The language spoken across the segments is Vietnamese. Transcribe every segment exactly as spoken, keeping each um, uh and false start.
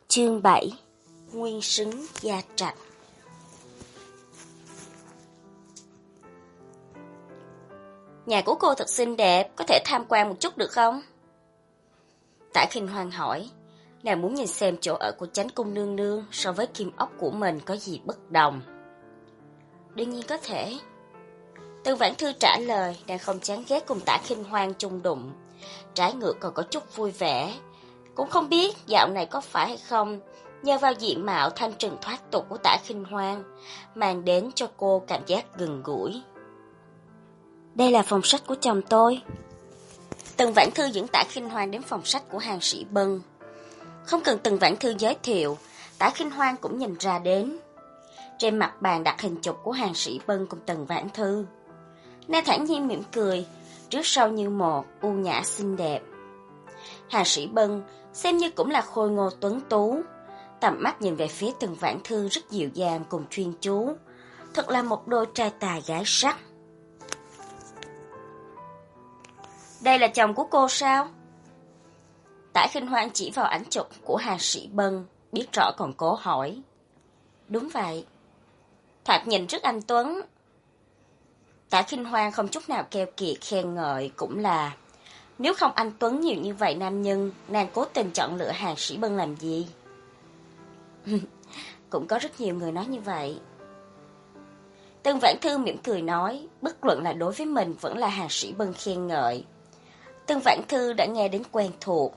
Chương bảy. Nguyên xứng gia trạch. Nhà của cô thật xinh đẹp, có thể tham quan một chút được không? Tả Khinh Hoan hỏi, nàng muốn nhìn xem chỗ ở của Chánh Cung nương nương so với kim ốc của mình có gì bất đồng. Đương nhiên có thể. Tương Vãn Thư trả lời, nàng không chán ghét cùng Tả Khinh Hoan chung đụng, trái ngược còn có chút vui vẻ. Cũng không biết dạo này có phải hay không, nhờ vào diện mạo thanh trừng thoát tục của Tả Khinh Hoan, mang đến cho cô cảm giác gần gũi. Đây là phòng sách của chồng tôi. Tần Vãn Thư dẫn Tả Khinh Hoan đến phòng sách của Hàng Sĩ Bân. Không cần Tần Vãn Thư giới thiệu, Tả Khinh Hoan cũng nhìn ra đến. Trên mặt bàn đặt hình chụp của Hàng Sĩ Bân cùng Tần Vãn Thư. Nàng thản nhiên mỉm cười, trước sau như một, u nhã xinh đẹp. Hàng Sĩ Bân xem như cũng là khôi ngô tuấn tú, tầm mắt nhìn về phía Tần Vãn Thư rất dịu dàng cùng chuyên chú, thật là một đôi trai tài gái sắc. Đây là chồng của cô sao? Tả Khinh Hoan chỉ vào ảnh chụp của Hàng Sĩ Bân, biết rõ còn cố hỏi. Đúng vậy. Thoạt nhìn rất anh tuấn. Tả Khinh Hoan không chút nào keo kiệt khen ngợi, cũng là nếu không anh tuấn nhiều như vậy nam nhân, nàng cố tình chọn lựa Hàng Sĩ Bân làm gì? Cũng có rất nhiều người nói như vậy. Tần Vãn Thư mỉm cười nói, bất luận là đối với mình vẫn là Hàng Sĩ Bân khen ngợi. Tần Vãn Thư đã nghe đến quen thuộc.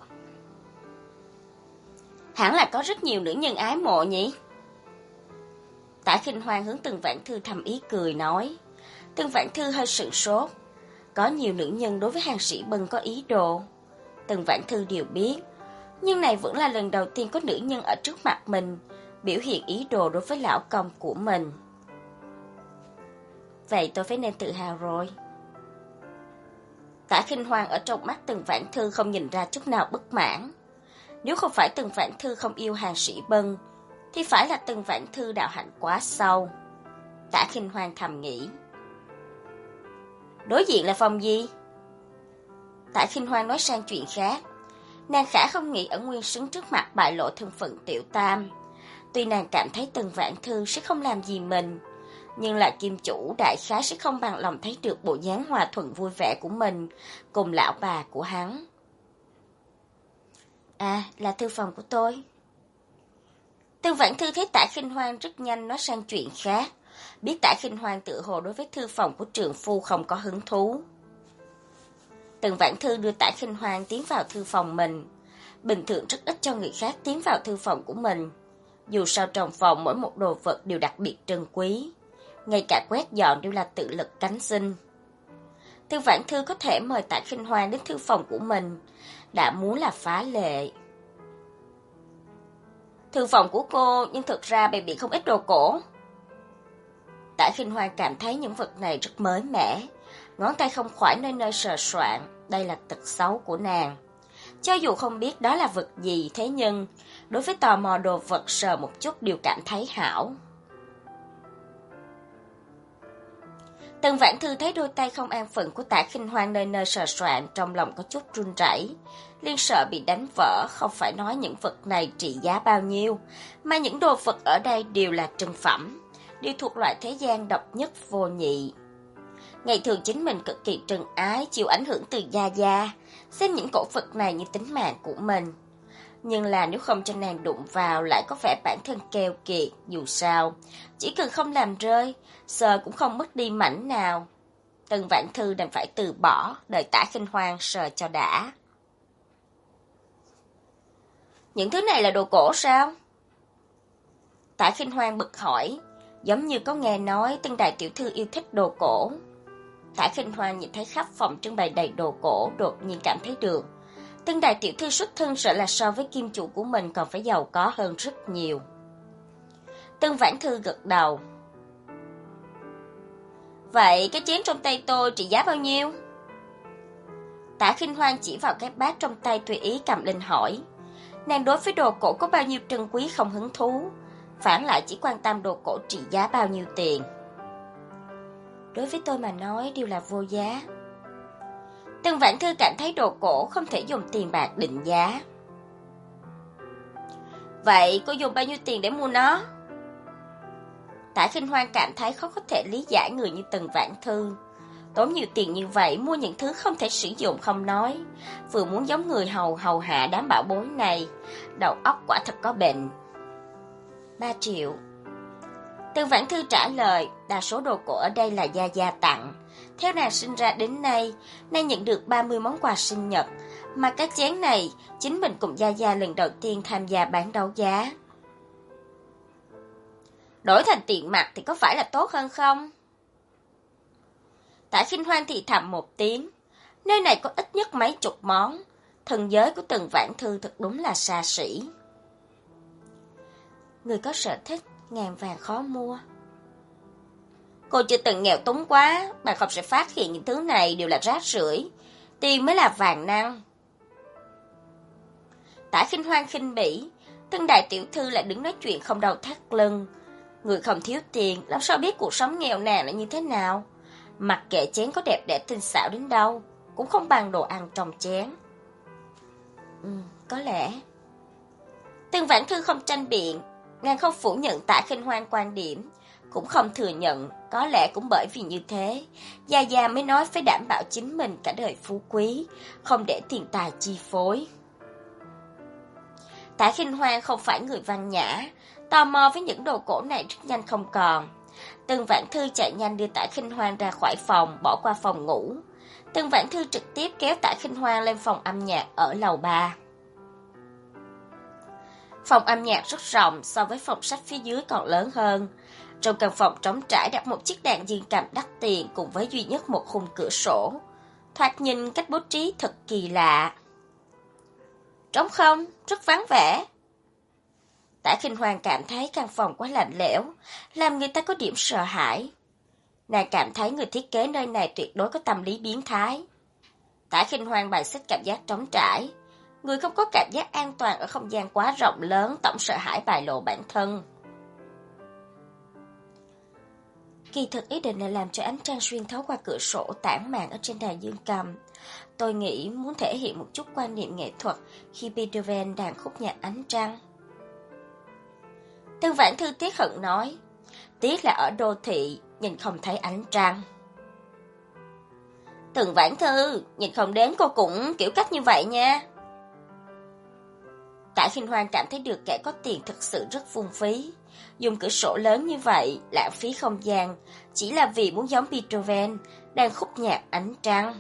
Hẳn là có rất nhiều nữ nhân ái mộ nhỉ? Tả Khinh Hoan hướng Tần Vãn Thư thầm ý cười nói. Tần Vãn Thư hơi sửng sốt. Có nhiều nữ nhân đối với Hàng Sĩ Bân có ý đồ, Tần Vãn Thư đều biết, nhưng này vẫn là lần đầu tiên có nữ nhân ở trước mặt mình biểu hiện ý đồ đối với lão công của mình. Vậy tôi phải nên tự hào rồi. Tả Khinh Hoan ở trong mắt Tần Vãn Thư không nhìn ra chút nào bất mãn. Nếu không phải Tần Vãn Thư không yêu Hàng Sĩ Bân, thì phải là Tần Vãn Thư đạo hạnh quá sâu. Tả Khinh Hoan thầm nghĩ. Đối diện là phòng gì? Tả Khinh Hoan nói sang chuyện khác. Nàng khả không nghĩ ở Nguyên Xứng trước mặt bại lộ thân phận tiểu tam. Tuy nàng cảm thấy Tần Vãn Thư sẽ không làm gì mình, nhưng là kim chủ đại khái sẽ không bằng lòng thấy được bộ dáng hòa thuận vui vẻ của mình cùng lão bà của hắn. À, là thư phòng của tôi. Tần Vãn Thư thấy Tả Khinh Hoan rất nhanh nói sang chuyện khác, biết Tả Khinh Hoan tự hồ đối với thư phòng của trượng phu không có hứng thú. Tần Vãn Thư đưa Tả Khinh Hoan tiến vào thư phòng mình. Bình thường rất ít cho người khác tiến vào thư phòng của mình. Dù sao trong phòng mỗi một đồ vật đều đặc biệt trân quý, ngay cả quét dọn đều là tự lực cánh sinh. Tần Vãn Thư có thể mời Tả Khinh Hoan đến thư phòng của mình, đã muốn là phá lệ. Thư phòng của cô nhưng thực ra bày biện không ít đồ cổ. Tả Khinh Hoan cảm thấy những vật này rất mới mẻ, ngón tay không khỏi nơi nơi sờ soạn, đây là tật xấu của nàng. Cho dù không biết đó là vật gì, thế nhưng đối với tò mò đồ vật sờ một chút đều cảm thấy hảo. Tần Vãn Thư thấy đôi tay không an phận của Tả Khinh Hoan nơi nơi sờ soạn, trong lòng có chút run rẩy, liên sợ bị đánh vỡ. Không phải nói những vật này trị giá bao nhiêu, mà những đồ vật ở đây đều là trân phẩm, đều thuộc loại thế gian độc nhất vô nhị. Ngày thường chính mình cực kỳ trân ái, chịu ảnh hưởng từ gia gia, xem những cổ vật này như tính mạng của mình. Nhưng là nếu không cho nàng đụng vào lại có vẻ bản thân keo kiệt, dù sao, chỉ cần không làm rơi, sờ cũng không mất đi mảnh nào. Tần Vãn Thư đành phải từ bỏ, đợi Tả Khinh Hoan sờ cho đã. Những thứ này là đồ cổ sao? Tả Khinh Hoan bực hỏi, giống như có nghe nói Tân đại tiểu thư yêu thích đồ cổ. Tả Khinh Hoan nhìn thấy khắp phòng trưng bày đầy đồ cổ, đột nhiên cảm thấy được Tân đại tiểu thư xuất thân sợ là so với kim chủ của mình còn phải giàu có hơn rất nhiều. Tân Vãn Thư gật đầu. Vậy cái chén trong tay tôi trị giá bao nhiêu? Tả Khinh Hoan chỉ vào cái bát trong tay tùy ý cầm lên hỏi. Nàng đối với đồ cổ có bao nhiêu trân quý không hứng thú, phản lại chỉ quan tâm đồ cổ trị giá bao nhiêu tiền. Đối với tôi mà nói đều là vô giá. Tần Vãn Thư cảm thấy đồ cổ không thể dùng tiền bạc định giá. Vậy cô dùng bao nhiêu tiền để mua nó? Tạ Khinh Hoan cảm thấy khó có thể lý giải người như Tần Vãn Thư. Tốn nhiều tiền như vậy mua những thứ không thể sử dụng không nói, vừa muốn giống người hầu hầu hạ đám bảo bối này, đầu óc quả thật có bệnh. Ba triệu. Tần Vãn Thư trả lời, đa số đồ cổ ở đây là Gia Gia tặng. Theo nàng sinh ra đến nay, nàng nhận được ba mươi món quà sinh nhật, mà các chén này chính mình cùng Gia Gia lần đầu tiên tham gia bán đấu giá. Đổi thành tiền mặt thì có phải là tốt hơn không? Tạ Khinh Hoan thì thầm một tiếng, nơi này có ít nhất mấy chục món, thần giới của Tần Vãn Thư thật đúng là xa xỉ. Người có sở thích, ngàn vàng khó mua. Cô chưa từng nghèo túng quá, bà không sẽ phát hiện những thứ này đều là rác rưởi, tiền mới là vàng năng. Tạ Khinh Hoan khinh bỉ, Tân đại tiểu thư lại đứng nói chuyện không đầu thắt lưng. Người không thiếu tiền, làm sao biết cuộc sống nghèo nàn là như thế nào? Mặc kệ chén có đẹp đẽ tinh xảo đến đâu, cũng không bằng đồ ăn trong chén. Ừ, có lẽ. Tần Vãn Thư không tranh biện, nàng không phủ nhận Tạ Khinh Hoan quan điểm, cũng không thừa nhận, có lẽ cũng bởi vì như thế, Gia Gia mới nói phải đảm bảo chính mình cả đời phú quý, không để tiền tài chi phối. Tạ Khinh Hoan không phải người văn nhã, tò mò với những đồ cổ này rất nhanh không còn. Tần Vãn Thư chạy nhanh đưa Tạ Khinh Hoan ra khỏi phòng, bỏ qua phòng ngủ. Tần Vãn Thư trực tiếp kéo Tạ Khinh Hoan lên phòng âm nhạc ở lầu ba. Phòng âm nhạc rất rộng, so với phòng sách phía dưới còn lớn hơn. Trong căn phòng trống trải đặt một chiếc đàn dương cầm đắt tiền cùng với duy nhất một khung cửa sổ. Thoạt nhìn cách bố trí thật kỳ lạ. Trống không, rất vắng vẻ. Tạ Khinh Hoan cảm thấy căn phòng quá lạnh lẽo, làm người ta có điểm sợ hãi. Nàng cảm thấy người thiết kế nơi này tuyệt đối có tâm lý biến thái. Tạ Khinh Hoan bài xích cảm giác trống trải. Người không có cảm giác an toàn ở không gian quá rộng lớn, tổng sợ hãi bại lộ bản thân. Kỳ thực ý định là làm cho ánh trăng xuyên thấu qua cửa sổ tản mạn ở trên đàn dương cầm. Tôi nghĩ muốn thể hiện một chút quan niệm nghệ thuật khi Beethoven đàn khúc nhạc ánh trăng. Tần Vãn Thư tiếc hận nói, tiếc là ở đô thị, nhìn không thấy ánh trăng. Tần Vãn Thư, nhìn không đến cô cũng kiểu cách như vậy nha. Tạ Khinh Hoan cảm thấy được kẻ có tiền thực sự rất phung phí. Dùng cửa sổ lớn như vậy, lãng phí không gian, chỉ là vì muốn giống Beethoven, đàn khúc nhạc ánh trăng.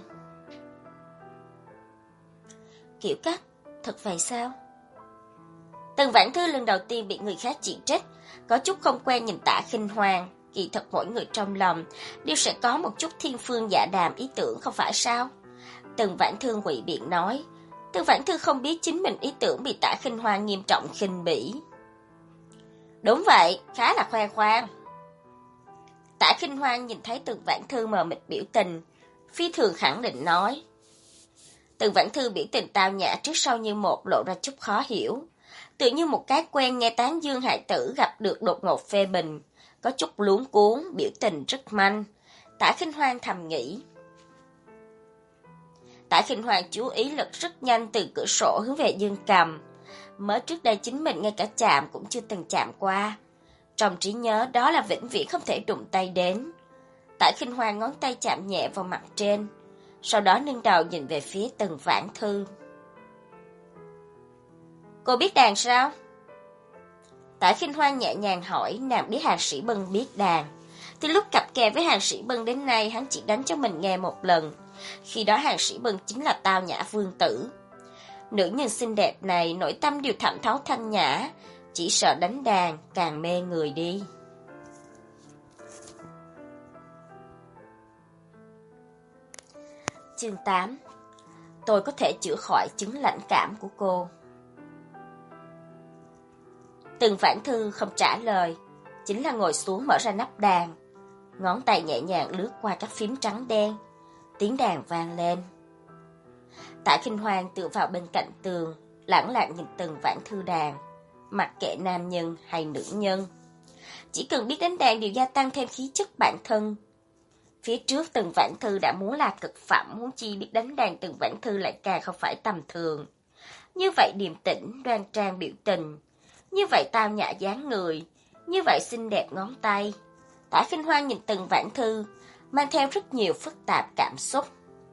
Kiểu cách, thật vậy sao? Tần Vãn Thư lần đầu tiên bị người khác chỉ trích, có chút không quen nhìn Tạ Khinh Hoan. Kỳ thật mỗi người trong lòng đều sẽ có một chút thiên phương dạ đàm ý tưởng không phải sao? Tần Vãn Thư ngụy biện nói. Tần Vãn Thư không biết chính mình ý tưởng bị Tạ Khinh Hoan nghiêm trọng khinh bỉ. Đúng vậy, khá là khoe khoang. Tạ Khinh Hoan nhìn thấy Tần Vãn Thư mờ mịt biểu tình, phi thường khẳng định nói. Tần Vãn Thư biểu tình tao nhã trước sau như một lộ ra chút khó hiểu. Tự như một cái quen nghe tán dương hài tử gặp được đột ngột phê bình, có chút luống cuống, biểu tình rất manh. Tạ Khinh Hoan thầm nghĩ. Tạ Khinh Hoan chú ý lực rất nhanh từ cửa sổ hướng về dương cầm. Mới trước đây chính mình ngay cả chạm cũng chưa từng chạm qua. Trong trí nhớ đó là vĩnh viễn không thể đụng tay đến. Tạ Khinh Hoan ngón tay chạm nhẹ vào mặt trên, sau đó nâng đầu nhìn về phía Tần Vãn Thư. Cô biết đàn sao? Tạ Khinh Hoan nhẹ nhàng hỏi, nàng biết Hàn Sĩ Bân biết đàn. Từ lúc cặp kè với Hàn Sĩ Bân đến nay, hắn chỉ đánh cho mình nghe một lần. Khi đó Hàn Sĩ Bân chính là tao nhã vương tử. Nữ nhân xinh đẹp này nội tâm đều thẩm thấu thanh nhã, chỉ sợ đánh đàn càng mê người đi. Chương tám. Tôi có thể chữa khỏi chứng lãnh cảm của cô. Tần Vãn Thư không trả lời, chính là ngồi xuống mở ra nắp đàn. Ngón tay nhẹ nhàng lướt qua các phím trắng đen, tiếng đàn vang lên. Tạ Khinh Hoan tựa vào bên cạnh tường, lẳng lặng nhìn Tần Vãn Thư đàn, mặc kệ nam nhân hay nữ nhân. Chỉ cần biết đánh đàn đều gia tăng thêm khí chất bản thân. Phía trước Tần Vãn Thư đã muốn là cực phẩm, huống chi biết đánh đàn Tần Vãn Thư lại càng không phải tầm thường. Như vậy điềm tĩnh, đoan trang biểu tình, như vậy tao nhã dáng người, như vậy xinh đẹp ngón tay. Tả Khinh Hoan nhìn Tần Vãn Thư, mang theo rất nhiều phức tạp cảm xúc.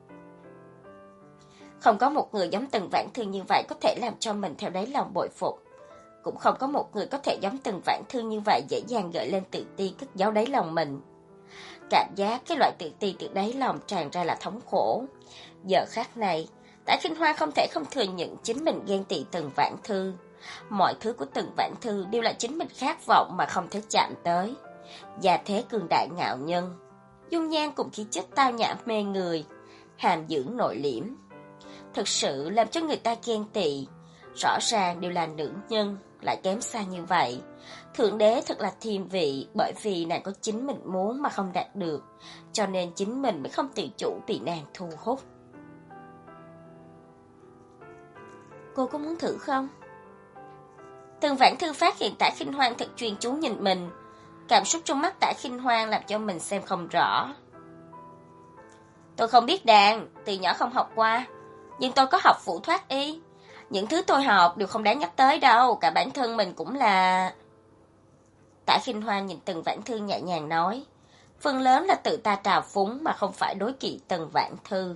Không có một người giống Tần Vãn Thư như vậy có thể làm cho mình theo đáy lòng bội phục. Cũng không có một người có thể giống Tần Vãn Thư như vậy dễ dàng gợi lên tự ti cất giấu đáy lòng mình. Cảm giác cái loại tự ti từ đáy lòng tràn ra là thống khổ. Giờ khắc này, Tả Khinh Hoan không thể không thừa nhận chính mình ghen tị Tần Vãn Thư. Mọi thứ của Tần Vãn Thư đều là chính mình khát vọng mà không thể chạm tới. Gia thế cường đại ngạo nhân, dung nhan cùng khí chất tao nhã mê người, hàm dưỡng nội liễm, thực sự làm cho người ta ghen tị. Rõ ràng đều là nữ nhân, lại kém xa như vậy. Thượng đế thật là thiên vị, bởi vì nàng có chính mình muốn mà không đạt được, cho nên chính mình mới không tự chủ bị nàng thu hút. Cô có muốn thử không? Tần Vãn Thư phát hiện Tả Khinh Hoan thật chuyên chú nhìn mình. Cảm xúc trong mắt Tả Khinh Hoan làm cho mình xem không rõ. Tôi không biết đàn, từ nhỏ không học qua, nhưng tôi có học phụ thoát y. Những thứ tôi học đều không đáng nhắc tới đâu, cả bản thân mình cũng là... Tả Khinh Hoan nhìn Tần Vãn Thư nhẹ nhàng nói, phần lớn là tự ta trào phúng mà không phải đối kỵ Tần Vãn Thư.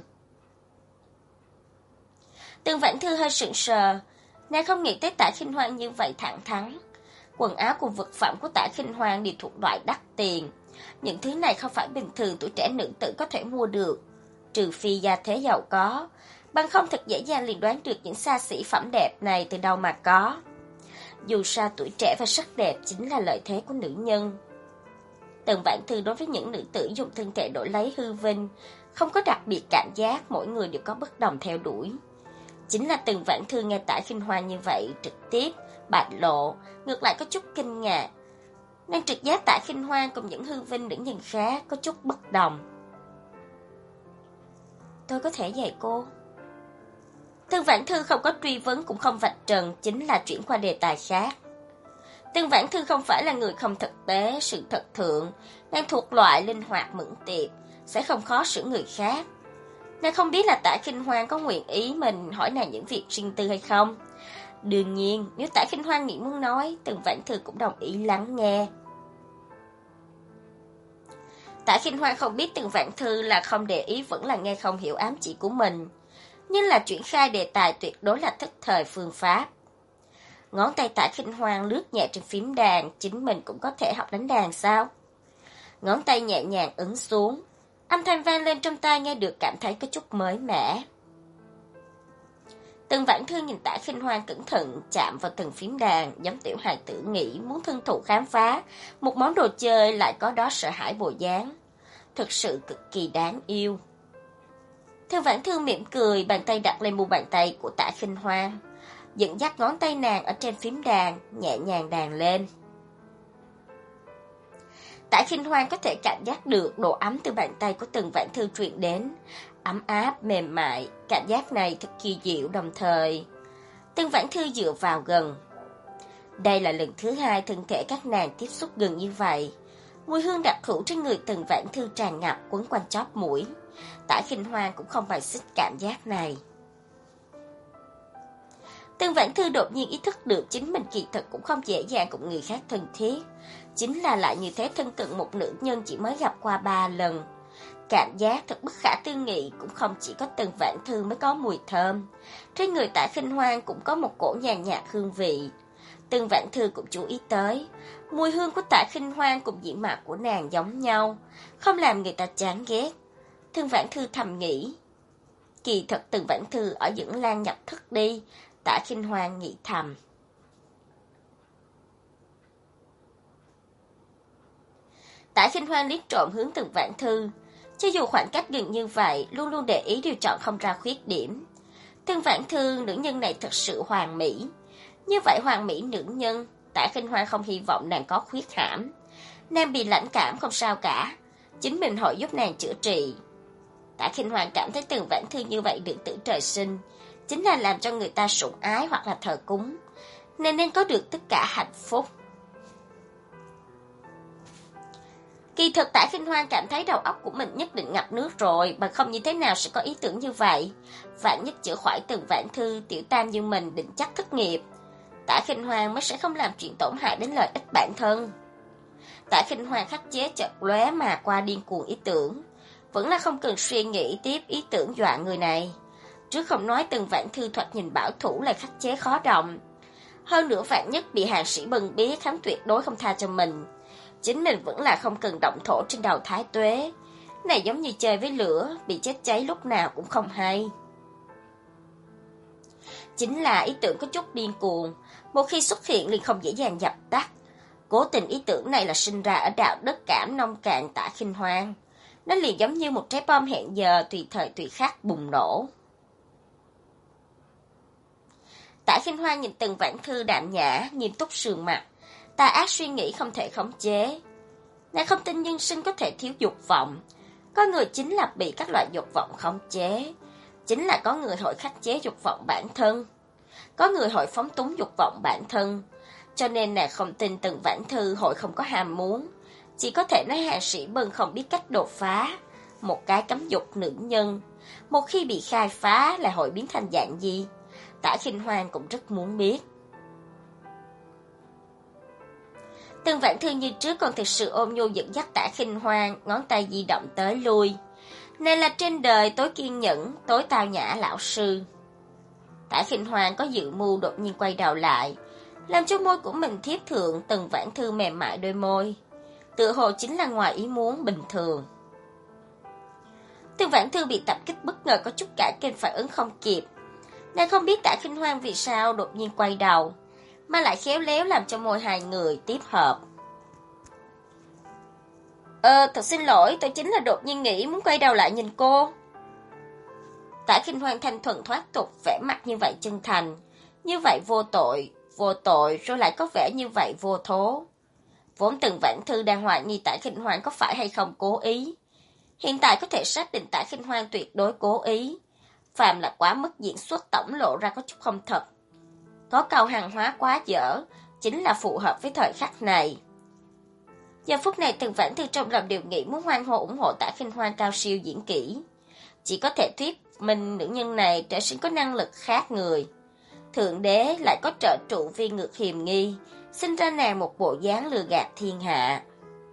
Tần Vãn Thư hơi sững sờ, nàng không nghĩ tới Tả Khinh Hoan như vậy thẳng thắn. Quần áo cùng vật phẩm của Tả Khinh Hoan đều thuộc loại đắt tiền. Những thứ này không phải bình thường tuổi trẻ nữ tử có thể mua được, trừ phi gia thế giàu có, bằng không thật dễ dàng liền đoán được những xa xỉ phẩm đẹp này từ đâu mà có. Dù sao tuổi trẻ và sắc đẹp chính là lợi thế của nữ nhân. Tần Vãn Thư đối với những nữ tử dùng thân thể đổi lấy hư vinh, không có đặc biệt cảm giác, mỗi người đều có bất đồng theo đuổi. Chính là Tần Vãn Thư nghe Tả Khinh Hoan như vậy trực tiếp bại lộ, ngược lại có chút kinh ngạc. Nàng trực giác Tả Khinh Hoan cùng những hư vinh nữ nhân khác có chút bất đồng. Tôi có thể dạy cô. Tần Vãn Thư không có truy vấn cũng không vạch trần, chính là chuyển qua đề tài khác. Tần Vãn Thư không phải là người không thực tế, sự thật thượng, nàng thuộc loại linh hoạt mẫn tiệp, sẽ không khó xử người khác. Nàng không biết là Tả Khinh Hoan có nguyện ý mình hỏi nàng những việc riêng tư hay không. Đương nhiên, nếu Tả Khinh Hoan nghĩ muốn nói, Tần Vãn Thư cũng đồng ý lắng nghe. Tả Khinh Hoan không biết Tần Vãn Thư là không để ý vẫn là nghe không hiểu ám chỉ của mình, nhưng là chuyển khai đề tài tuyệt đối là thức thời phương pháp. Ngón tay Tả Khinh Hoan lướt nhẹ trên phím đàn, chính mình cũng có thể học đánh đàn sao? Ngón tay nhẹ nhàng ấn xuống, âm thanh vang lên trong tai nghe được cảm thấy có chút mới mẻ. Tần Vãn Thư nhìn Tả Khinh Hoan cẩn thận chạm vào từng phím đàn, giống tiểu hài tử nghĩ muốn thân thụ khám phá một món đồ chơi lại có đó sợ hãi bộ dáng, thực sự cực kỳ đáng yêu. Tần Vãn Thư mỉm cười, bàn tay đặt lên mu bàn tay của Tả Khinh Hoan, dẫn dắt ngón tay nàng ở trên phím đàn, nhẹ nhàng đàn lên. Tả Khinh Hoan có thể cảm giác được độ ấm từ bàn tay của Tần Vãn Thư truyền đến, ấm áp, mềm mại, cảm giác này thật kỳ diệu đồng thời. Tần Vãn Thư dựa vào gần. Đây là lần thứ hai thân thể các nàng tiếp xúc gần như vậy. Mùi hương đặc hữu trên người Tần Vãn Thư tràn ngập quấn quanh chóp mũi. Tả Khinh Hoan cũng không bài xích cảm giác này. Tần Vãn Thư đột nhiên ý thức được chính mình kỳ thực cũng không dễ dàng cùng người khác thân thiết. Chính là lại như thế thân cận một nữ nhân chỉ mới gặp qua ba lần. Cảm giác thật bất khả tư nghị, cũng không chỉ có Tần Vãn Thư mới có mùi thơm. Trên người Tả Khinh Hoan cũng có một cổ nhàn nhạt hương vị. Tần Vãn Thư cũng chú ý tới, mùi hương của Tả Khinh Hoan cùng diện mạo của nàng giống nhau, không làm người ta chán ghét. Tần Vãn Thư thầm nghĩ, kỳ thật Tần Vãn Thư ở Dưỡng Lan nhập thức đi. Tả Khinh Hoan nghĩ thầm. Tả Khinh Hoan liếc trộm hướng Tần Vãn Thư, cho dù khoảng cách gần như vậy, luôn luôn để ý đều chọn không ra khuyết điểm. Tần Vãn Thư, nữ nhân này thật sự hoàn mỹ. Như vậy hoàn mỹ nữ nhân, Tả Khinh Hoan không hy vọng nàng có khuyết hãm. Nàng bị lãnh cảm không sao cả, chính mình hội giúp nàng chữa trị. Tả Khinh Hoan cảm thấy Tần Vãn Thư như vậy được tử trời sinh, chính là làm cho người ta sủng ái hoặc là thờ cúng, nên nên có được tất cả hạnh phúc. Kỳ thực Tả Khinh Hoan cảm thấy đầu óc của mình nhất định ngập nước rồi, bằng không như thế nào sẽ có ý tưởng như vậy. Vạn nhất chữa khỏi Tần Vãn Thư, tiểu tam như mình định chắc thất nghiệp. Tạ Khinh Hoan mới sẽ không làm chuyện tổn hại đến lợi ích bản thân. Tạ Khinh Hoan khắc chế chợt lóe mà qua điên cuồng ý tưởng, vẫn là không cần suy nghĩ tiếp ý tưởng dọa người này. Trước không nói Tần Vãn Thư thoạt nhìn bảo thủ lại khắc chế khó động. Hơn nữa vạn nhất bị hàng sĩ bưng biết, hắn tuyệt đối không tha cho mình. Chính mình vẫn là không cần động thổ trên đầu Thái Tuế. Này giống như chơi với lửa, bị chết cháy lúc nào cũng không hay. Chính là ý tưởng có chút điên cuồng, một khi xuất hiện liền không dễ dàng dập tắt. Cố tình ý tưởng này là sinh ra ở đạo đất cảm nông cạn Tạ Khinh Hoan. Nó liền giống như một trái bom hẹn giờ tùy thời tùy khắc bùng nổ. Tạ Khinh Hoan nhìn Tần Vãn Thư đạm nhã, nghiêm túc sườn mặt, tà ác suy nghĩ không thể khống chế. Nàng không tin nhân sinh có thể thiếu dục vọng. Có người chính là bị các loại dục vọng khống chế. Chính là có người hội khắc chế dục vọng bản thân. Có người hội phóng túng dục vọng bản thân. Cho nên nàng không tin Tần Vãn Thư hội không có ham muốn. Chỉ có thể nói hạ sĩ Bân không biết cách đột phá. Một cái cấm dục nữ nhân, một khi bị khai phá là hội biến thành dạng gì? Tạ Khinh Hoan cũng rất muốn biết. Tần Vãn Thư như trước còn thực sự ôm nhu dẫn dắt Tạ Khinh Hoan, ngón tay di động tới lui. Này là trên đời tối kiên nhẫn, tối tao nhã lão sư. Tạ Khinh Hoan có dự mưu đột nhiên quay đầu lại, làm cho môi của mình thiếp thượng Tần Vãn Thư mềm mại đôi môi. Tựa hồ chính là ngoài ý muốn bình thường. Tần Vãn Thư bị tập kích bất ngờ có chút cả kinh phản ứng không kịp. Nàng không biết Tạ Khinh Hoan vì sao đột nhiên quay đầu, mà lại khéo léo làm cho môi hai người tiếp hợp. Ờ, thật xin lỗi, tôi chính là đột nhiên nghĩ muốn quay đầu lại nhìn cô. Tạ Khinh Hoan thanh thuần thoát tục, vẻ mặt như vậy chân thành, như vậy vô tội, vô tội rồi lại có vẻ như vậy vô thố. Vốn Tần Vãn Thư đang hoài nghi Tạ Khinh Hoan có phải hay không cố ý. Hiện tại có thể xác định Tạ Khinh Hoan tuyệt đối cố ý. Phàm là quá mức diễn xuất tổng lộ ra có chút không thật. Có câu hàng hóa quá dở, chính là phù hợp với thời khắc này. Giờ phút này Tần Vãn Thư trong lòng đều nghĩ muốn hoan hô ủng hộ Tạ Khinh Hoan cao siêu diễn kỹ. Chỉ có thể thuyết minh nữ nhân này trở sinh có năng lực khác người. Thượng đế lại có trợ trụ vi ngược hiềm nghi, sinh ra nàng một bộ dáng lừa gạt thiên hạ.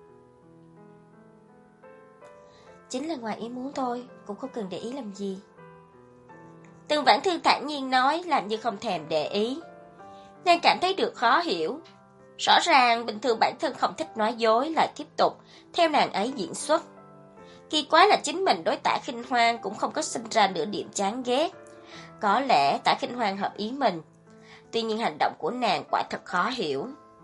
Chính là ngoài ý muốn thôi, cũng không cần để ý làm gì. Tần Vãn Thư thản nhiên nói, làm như không thèm để ý. Nàng cảm thấy được khó hiểu. Rõ ràng bình thường bản thân không thích nói dối, lại tiếp tục theo nàng ấy diễn xuất. Kỳ quái là chính mình đối Tạ Khinh Hoan cũng không có sinh ra nửa điểm chán ghét. Có lẽ Tạ Khinh Hoan hợp ý mình. Tuy nhiên hành động của nàng quả thật khó hiểu.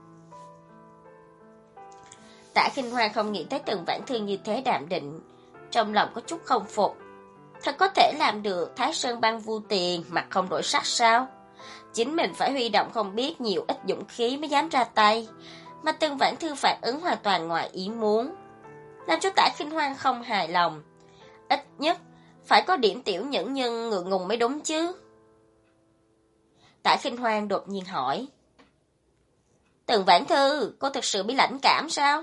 Tạ Khinh Hoan không nghĩ tới Tần Vãn Thư như thế đạm định, trong lòng có chút không phục. Thật có thể làm được Thái Sơn băng vu tiền, mặt không đổi sắc sao? Chính mình phải huy động không biết nhiều ít dũng khí mới dám ra tay, mà Tần Vãn Thư phản ứng hoàn toàn ngoài ý muốn, làm cho Tạ Khinh Hoan không hài lòng. Ít nhất phải có điểm tiểu nhẫn nhân ngượng ngùng mới đúng chứ. Tạ Khinh Hoan đột nhiên hỏi, Tần Vãn Thư, cô thực sự bị lãnh cảm sao?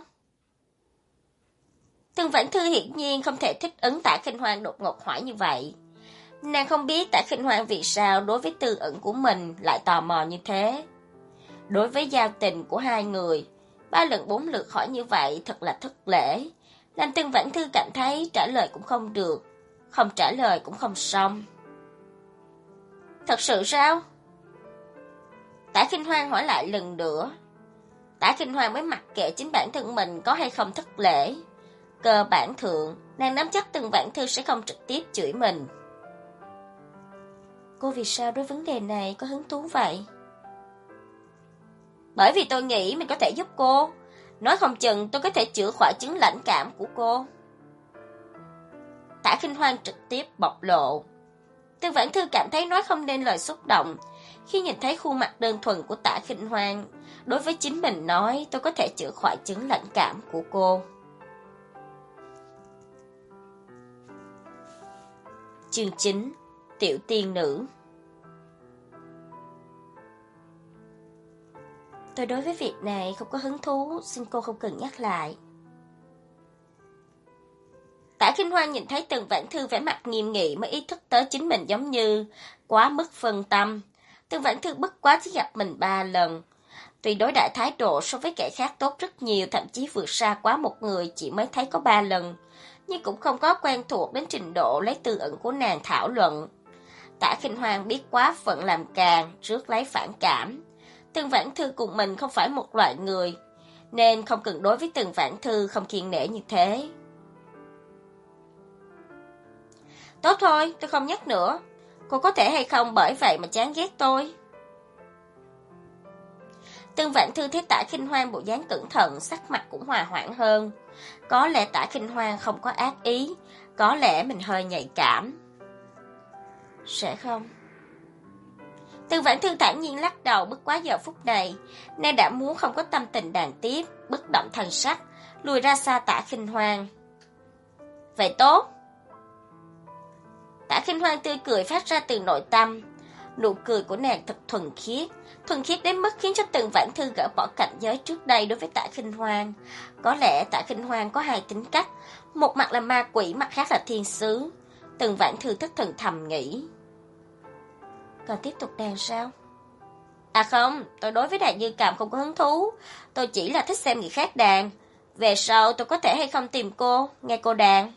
Tần Vãn Thư hiển nhiên không thể thích ứng Tạ Khinh Hoan đột ngột hỏi như vậy. Nàng không biết Tạ Khinh Hoan vì sao đối với tư ẩn của mình lại tò mò như thế. Đối với giao tình của hai người, ba lần bốn lượt hỏi như vậy thật là thất lễ, làm Tần Vãn Thư cảm thấy trả lời cũng không được, không trả lời cũng không xong. Thật sự sao? Tạ Khinh Hoan hỏi lại lần nữa. Tạ Khinh Hoan mới mặc kệ chính bản thân mình có hay không thất lễ. Cơ bản thượng, nàng nắm chắc Tần Vãn Thư sẽ không trực tiếp chửi mình. Cô vì sao đối vấn đề này có hứng thú vậy? Bởi vì tôi nghĩ mình có thể giúp cô. Nói không chừng tôi có thể chữa khỏi chứng lãnh cảm của cô. Tạ Khinh Hoan trực tiếp bộc lộ. Tần Vãn Thư cảm thấy nói không nên lời xúc động. Khi nhìn thấy khuôn mặt đơn thuần của Tạ Khinh Hoan, đối với chính mình nói tôi có thể chữa khỏi chứng lãnh cảm của cô. Chương chín. Tiểu tiên nữ. Tôi đối với việc này không có hứng thú, xin cô không cần nhắc lại. Tạ Khinh Hoan nhìn thấy Tần Vãn Thư vẻ mặt nghiêm nghị mới ý thức tới chính mình giống như quá mức phân tâm. Tương Vãn Thư bất quá chỉ gặp mình ba lần. Tuy đối đãi thái độ so với kẻ khác tốt rất nhiều, thậm chí vượt xa quá một người chỉ mới thấy có ba lần, nhưng cũng không có quen thuộc đến trình độ lấy tư ẩn của nàng thảo luận. Tả Khinh Hoan biết quá phận làm càng, rước lấy phản cảm. Tương Vãn Thư cùng mình không phải một loại người, nên không cần đối với Tương Vãn Thư không kiêng nể như thế. Tốt thôi, tôi không nhắc nữa. Cô có thể hay không bởi vậy mà chán ghét tôi? Tương Vãn Thư thấy Tả Khinh Hoan bộ dáng cẩn thận, sắc mặt cũng hòa hoãn hơn. Có lẽ Tả Khinh Hoan không có ác ý, có lẽ mình hơi nhạy cảm. Sẽ không. Tương Vãn Thư thản nhiên lắc đầu, bất quá giờ phút này, nàng đã muốn không có tâm tình đàn tiếp, bất động thần sắc, lùi ra xa Tả Khinh Hoan. Vậy tốt. Tả Khinh Hoan tươi cười phát ra từ nội tâm. Nụ cười của nàng thật thuần khiết, thuần khiết đến mức khiến cho Tương Vãn Thư gỡ bỏ cảnh giới trước đây đối với Tả Khinh Hoan. Có lẽ Tả Khinh Hoan có hai tính cách, một mặt là ma quỷ, mặt khác là thiên sứ. Tương Vãn Thư thất thần thầm nghĩ. Còn tiếp tục đàn sao? À không, tôi đối với đàn Như Cầm không có hứng thú, tôi chỉ là thích xem người khác đàn. Về sau tôi có thể hay không tìm cô, nghe cô đàn.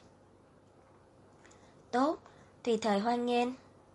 Tốt, tùy thời hoan nghênh.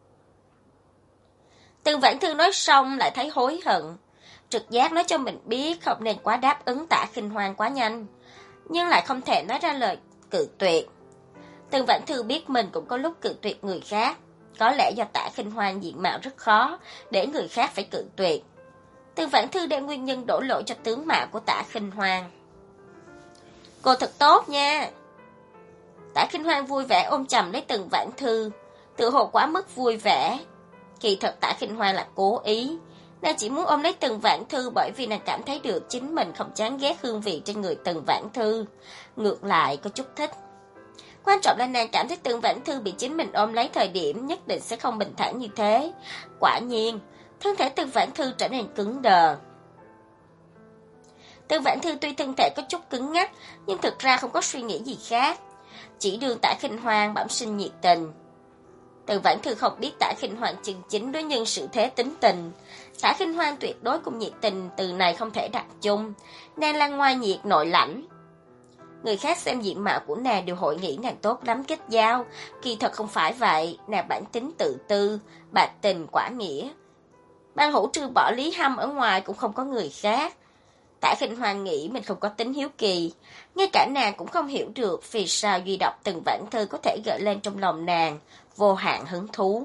Tương Vãn Thư nói xong lại thấy hối hận. Trực giác nói cho mình biết không nên quá đáp ứng Tả Khinh Hoan quá nhanh, nhưng lại không thể nói ra lời cự tuyệt. Tương Vãn Thư biết mình cũng có lúc cự tuyệt người khác. Có lẽ do Tả Khinh Hoan diện mạo rất khó để người khác phải cự tuyệt. Tương Vãn Thư đem nguyên nhân đổ lỗi cho tướng mạo của Tả Khinh Hoan. Cô thật tốt nha. Tả Khinh Hoan vui vẻ ôm chầm lấy Tương Vãn Thư, tự hồ quá mức vui vẻ. Kỳ thật Tả Khinh Hoan là cố ý, nàng chỉ muốn ôm lấy Tương Vãn Thư bởi vì nàng cảm thấy được chính mình không chán ghét hương vị trên người Tương Vãn Thư, ngược lại có chút thích. Quan trọng là nàng cảm thấy Tương Vãn Thư bị chính mình ôm lấy thời điểm nhất định sẽ không bình thản như thế. Quả nhiên, thân thể Tương Vãn Thư trở nên cứng đờ. Tương Vãn Thư tuy thân thể có chút cứng ngắc, nhưng thực ra không có suy nghĩ gì khác. Chỉ đường Tả Khinh Hoan bẩm sinh nhiệt tình. Tương Vãn Thư không biết Tả Khinh Hoan chân chính đối nhân sự thế tính tình. Tả Khinh Hoan tuyệt đối cùng nhiệt tình từ này không thể đặt chung. Nàng là ngoại nhiệt nội lãnh. Người khác xem diện mạo của nàng đều hội nghĩ nàng tốt lắm kết giao. Kỳ thật không phải vậy, nàng bản tính tự tư, bạc tình quả nghĩa. Ban hữu trừ bỏ Lý Hâm ở ngoài cũng không có người khác. Tả Khinh Hoan nghĩ mình không có tính hiếu kỳ. Ngay cả nàng cũng không hiểu được vì sao duy độc Tương Vãn Thư có thể gợi lên trong lòng nàng vô hạn hứng thú.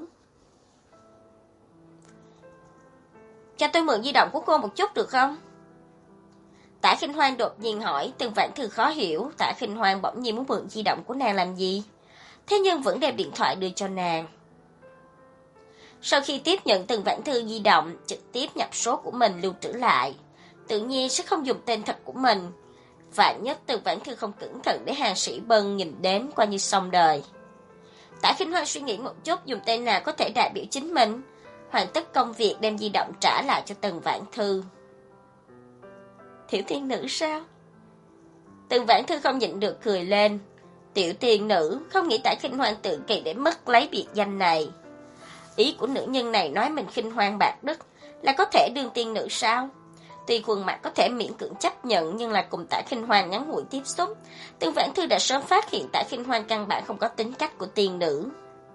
Cho tôi mượn di động của cô một chút được không? Tả Khinh Hoan đột nhiên hỏi. Tương Vãn Thư khó hiểu, Tả Khinh Hoan bỗng nhiên muốn mượn di động của nàng làm gì? Thế nhưng vẫn đem điện thoại đưa cho nàng. Sau khi tiếp nhận Tương Vãn Thư di động, trực tiếp nhập số của mình lưu trữ lại. Tự nhiên sẽ không dùng tên thật của mình. Vạn nhất Tương Vãn Thư không cẩn thận để Hàng Sĩ Bân nhìn đến coi như xong đời. Tả Khinh Hoan suy nghĩ một chút dùng tên nào có thể đại biểu chính mình. Hoàn tất công việc đem di động trả lại cho Tương Vãn Thư. Tiểu tiên nữ sao? Tương Vãn Thư không nhịn được cười lên. Tiểu tiên nữ, không nghĩ Tả Khinh Hoan tự kỳ để mất lấy biệt danh này. Ý của nữ nhân này nói mình khinh hoan bạc đức là có thể đương tiên nữ sao? Tuy khuôn mặt có thể miễn cưỡng chấp nhận, nhưng là cùng Tả Khinh Hoan ngắn ngủi tiếp xúc, Tương Vãn Thư đã sớm phát hiện Tả Khinh Hoan căn bản không có tính cách của tiên nữ.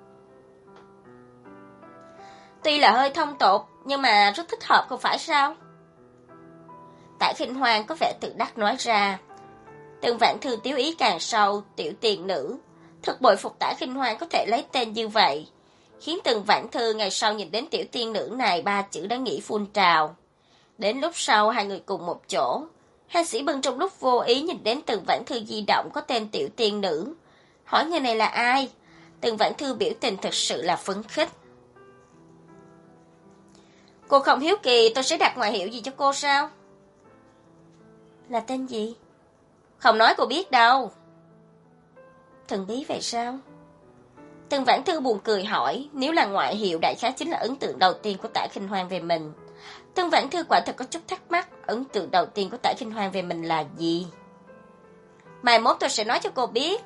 Tuy là hơi thông tột, nhưng mà rất thích hợp không phải sao? Tả Khinh Hoan có vẻ tự đắc nói ra. Tương Vãn Thư tiếu ý càng sâu, tiểu tiên nữ. Thật bội phục Tả Khinh Hoan có thể lấy tên như vậy, khiến Tương Vãn Thư ngày sau nhìn đến tiểu tiên nữ này ba chữ đã nghĩ phun trào. Đến lúc sau hai người cùng một chỗ, Hàng Sĩ Bân trong lúc vô ý nhìn đến Tương Vãn Thư di động có tên tiểu tiên nữ, hỏi người này là ai. Tương Vãn Thư biểu tình thật sự là phấn khích. Cô không hiếu kỳ tôi sẽ đặt ngoại hiệu gì cho cô sao? Là tên gì? Không nói cô biết đâu. Thần bí vậy sao? Tương Vãn Thư buồn cười hỏi. Nếu là ngoại hiệu đại khái chính là ấn tượng đầu tiên của Tả Khinh Hoan về mình. Tương Vãn Thư quả thật có chút thắc mắc. Ấn tượng đầu tiên của Tả Khinh Hoan về mình là gì? Mai mốt tôi sẽ nói cho cô biết.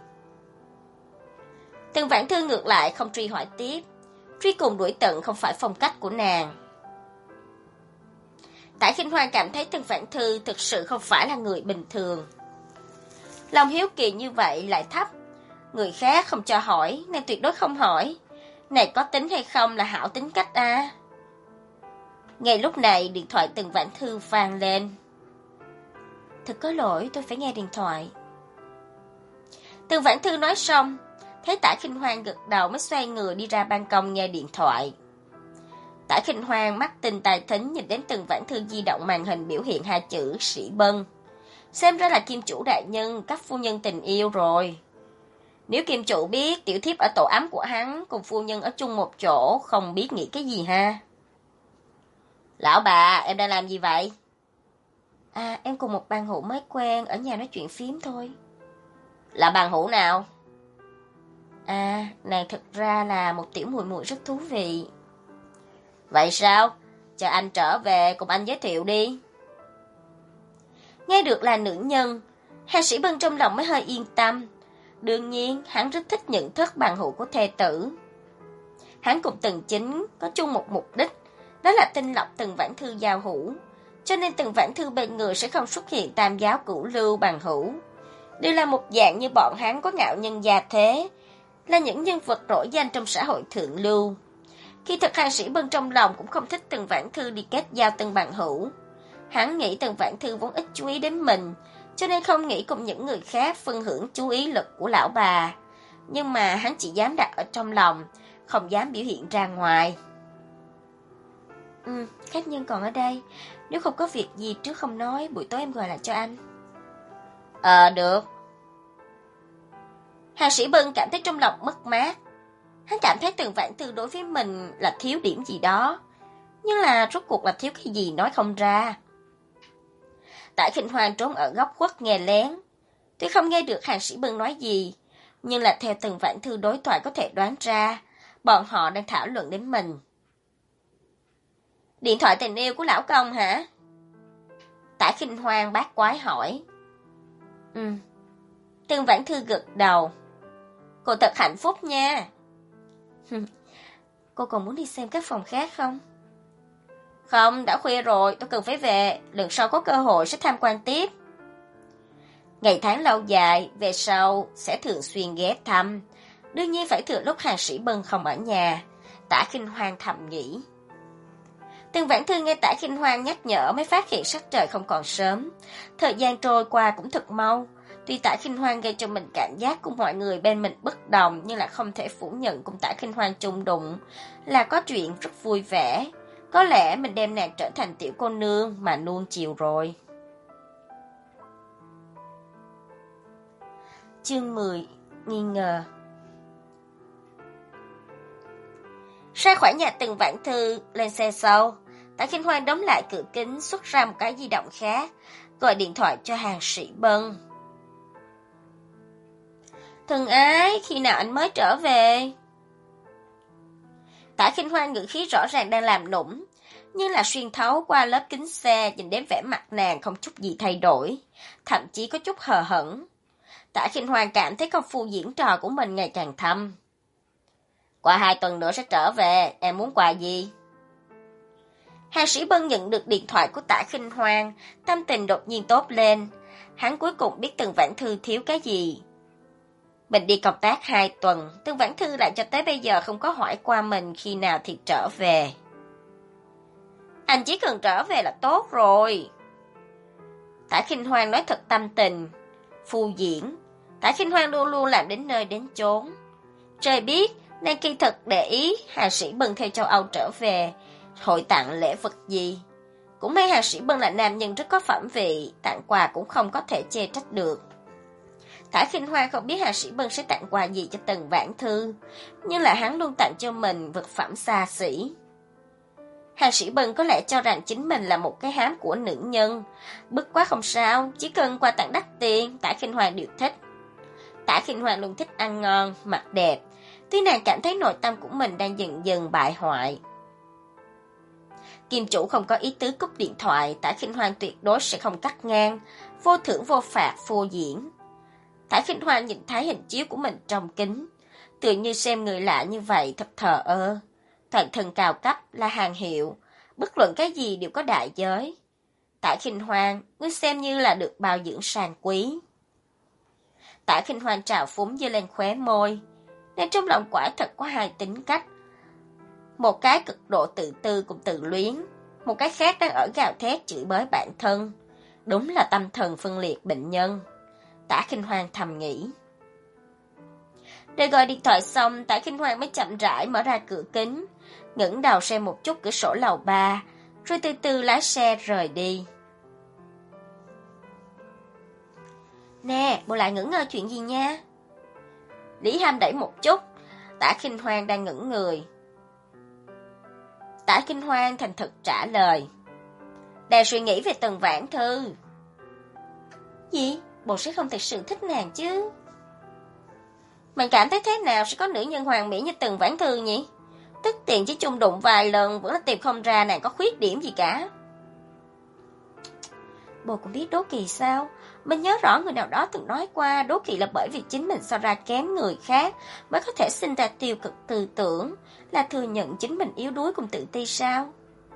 Tương Vãn Thư ngược lại không truy hỏi tiếp. Truy cùng đuổi tận không phải phong cách của nàng. Tạ Khinh Hoan cảm thấy Tần Vãn Thư thực sự không phải là người bình thường. Lòng hiếu kỳ như vậy lại thấp. Người khác không cho hỏi, nên tuyệt đối không hỏi. Này có tính hay không là hảo tính cách à. Ngay lúc này điện thoại Tần Vãn Thư vang lên. Thật có lỗi, tôi phải nghe điện thoại. Tần Vãn Thư nói xong, thấy Tạ Khinh Hoan gật đầu mới xoay người đi ra ban công nghe điện thoại. Tạ Khinh Hoan mắt tinh tai thính nhìn đến Tần Vãn Thư di động màn hình biểu hiện hai chữ Sĩ Bân. Xem ra là Kim chủ đại nhân, các phu nhân tình yêu rồi. Nếu Kim chủ biết tiểu thiếp ở tổ ấm của hắn cùng phu nhân ở chung một chỗ, không biết nghĩ cái gì ha. Lão bà, em đang làm gì vậy? À, em cùng một bạn hữu mới quen, ở nhà nói chuyện phím thôi. Là bạn hữu nào? À, nàng thực ra là một tiểu muội muội rất thú vị. Vậy sao? Chờ anh trở về cùng anh giới thiệu đi. Nghe được là nữ nhân, Hà Sĩ Bân trong lòng mới hơi yên tâm. Đương nhiên, hắn rất thích nhận thức bạn hữu của thê tử. Hắn cùng Tần Chính có chung một mục đích, đó là tinh lọc Tần Vãn Thư giao hữu. Cho nên Tần Vãn Thư bên người sẽ không xuất hiện tam giáo cửu lưu bằng hữu. Đều là một dạng như bọn hắn có ngạo nhân gia thế, là những nhân vật nổi danh trong xã hội thượng lưu. Khi thật Hà Sĩ Bân trong lòng cũng không thích Tần Vãn Thư đi kết giao Tần bạn hữu. Hắn nghĩ Tần Vãn Thư vốn ít chú ý đến mình, cho nên không nghĩ cùng những người khác phân hưởng chú ý lực của lão bà. Nhưng mà hắn chỉ dám đặt ở trong lòng, không dám biểu hiện ra ngoài. Ừ, khách nhân còn ở đây. Nếu không có việc gì trước không nói, buổi tối em gọi lại cho anh. Ờ, được. Hà Sĩ Bân cảm thấy trong lòng mất mát. Hắn cảm thấy Tần Vãn Thư đối với mình là thiếu điểm gì đó, nhưng là rốt cuộc là thiếu cái gì nói không ra. Tạ Khinh Hoan trốn ở góc khuất nghe lén. Tuy không nghe được Hà Sĩ Bân nói gì, nhưng là theo Tần Vãn Thư đối thoại có thể đoán ra, bọn họ đang thảo luận đến mình. Điện thoại tình yêu của lão công hả? Tạ Khinh Hoan bát quái hỏi. Ừ. Tần Vãn Thư gật đầu. Cô thật hạnh phúc nha. Cô còn muốn đi xem các phòng khác không? Không, đã khuya rồi, tôi cần phải về. Lần sau có cơ hội sẽ tham quan tiếp. Ngày tháng lâu dài, về sau sẽ thường xuyên ghé thăm. Đương nhiên phải thừa lúc Hà Sĩ Bân không ở nhà. Tạ Khinh Hoan thầm nghĩ. Tần Vãn Thư nghe Tạ Khinh Hoan nhắc nhở mới phát hiện sắc trời không còn sớm. Thời gian trôi qua cũng thật mau. Tuy Tạ Khinh Hoan gây cho mình cảm giác của mọi người bên mình bất đồng, nhưng là không thể phủ nhận cùng Tạ Khinh Hoan chung đụng là có chuyện rất vui vẻ. Có lẽ mình đem nàng trở thành tiểu cô nương mà nuông chiều rồi. Chương mười. Nghi ngờ. Ra khỏi nhà Tần Vãn Thư, lên xe sau, Tạ Khinh Hoan đóng lại cửa kính, xuất ra một cái di động khác, gọi điện thoại cho Hà Sĩ Bân. Thân ái, khi nào anh mới trở về? Tạ Khinh Hoan ngữ khí rõ ràng đang làm nũng, nhưng là xuyên thấu qua lớp kính xe nhìn đến vẻ mặt nàng không chút gì thay đổi, thậm chí có chút hờ hững. Tạ Khinh Hoan cảm thấy công phu diễn trò của mình ngày càng thâm. Qua hai tuần nữa sẽ trở về, em muốn quà gì? Hà Sĩ Bân nhận được điện thoại của Tạ Khinh Hoan, tâm tình đột nhiên tốt lên. Hắn cuối cùng biết Tần Vãn Thư thiếu cái gì. Mình đi công tác hai tuần, Tần Vãn Thư lại cho tới bây giờ không có hỏi qua mình khi nào thì trở về. Anh chỉ cần trở về là tốt rồi. Tạ Khinh Hoan nói thật tâm tình. Phù diễn, Tạ Khinh Hoan luôn luôn làm đến nơi đến chốn. Trời biết, nàng kỳ thật để ý Hà Sĩ Bân theo châu Âu trở về, hội tặng lễ vật gì. Cũng may Hà Sĩ Bân là nam nhân rất có phẩm vị, tặng quà cũng không có thể chê trách được. Tạ Khinh Hoan không biết Hà Sĩ Bân sẽ tặng quà gì cho Tần Vãn Thư, nhưng là hắn luôn tặng cho mình vật phẩm xa xỉ. Hà Sĩ Bân có lẽ cho rằng chính mình là một cái hám của nữ nhân, bức quá không sao, chỉ cần quà tặng đắt tiền, Tạ Khinh Hoan đều thích. Tạ Khinh Hoan luôn thích ăn ngon, mặc đẹp, tuy nàng cảm thấy nội tâm của mình đang dần dần bại hoại. Kim chủ không có ý tứ cúp điện thoại, Tạ Khinh Hoan tuyệt đối sẽ không cắt ngang, vô thưởng vô phạt, vô diễn. Tạ Khinh Hoan nhìn thấy hình chiếu của mình trong kính, tự như xem người lạ như vậy thật thờ ơ. Toàn thân cao cấp là hàng hiệu, bất luận cái gì đều có đại giới. Tạ Khinh Hoan, ngươi xem như là được bao dưỡng sàn quý. Tạ Khinh Hoan trào phúng giơ lên khóe môi, nên trong lòng quả thật có hai tính cách. Một cái cực độ tự tư cùng tự luyến, một cái khác đang ở gào thét chửi bới bản thân. Đúng là tâm thần phân liệt bệnh nhân. Tạ Khinh Hoan thầm nghĩ. Để gọi điện thoại xong, Tạ Khinh Hoan mới chậm rãi mở ra cửa kính, ngẩng đầu xem một chút cửa sổ lầu ba, rồi từ từ lái xe rời đi. Nè, bộ lại ngẩn ngơ chuyện gì nha? Lý Hàm đẩy một chút, Tạ Khinh Hoan đang ngẩn người. Tạ Khinh Hoan thành thực trả lời. Đang suy nghĩ về Tần Vãn Thư. Gì? Bộ sẽ không thật sự thích nàng chứ? Mình cảm thấy thế nào sẽ có nữ nhân hoàn mỹ như Tần Vãn Thư nhỉ? Tức tiền chỉ chung đụng vài lần vẫn là tìm không ra nàng có khuyết điểm gì cả. Bộ cũng biết đố kỵ sao? Mình nhớ rõ người nào đó từng nói qua đố kỵ là bởi vì chính mình so ra kém người khác mới có thể sinh ra tiêu cực tư tưởng, là thừa nhận chính mình yếu đuối cùng tự ti sao?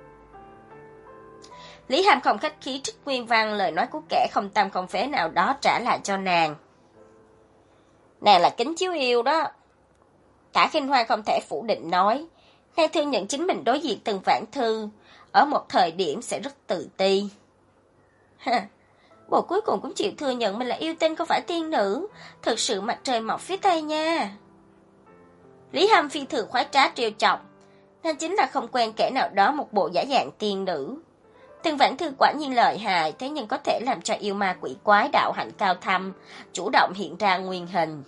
Lý Hàm không khách khí trích nguyên văn lời nói của kẻ không tâm không phế nào đó trả lại cho nàng. Nàng là kính chiếu yêu đó. Tạ Khinh Hoan không thể phủ định nói, nàng thừa nhận chính mình đối diện Tần Vãn Thư ở một thời điểm sẽ rất tự ti. Ha, bộ cuối cùng cũng chịu thừa nhận mình là yêu tinh không phải tiên nữ, thực sự mặt trời mọc phía tây nha. Lý Hàm phi thường khoái trá trêu chọc, nàng chính là không quen kẻ nào đó một bộ giả dạng tiên nữ. Tần Vãn Thư quả nhiên lợi hại, thế nhưng có thể làm cho yêu ma quỷ quái đạo hạnh cao thâm chủ động hiện ra nguyên hình.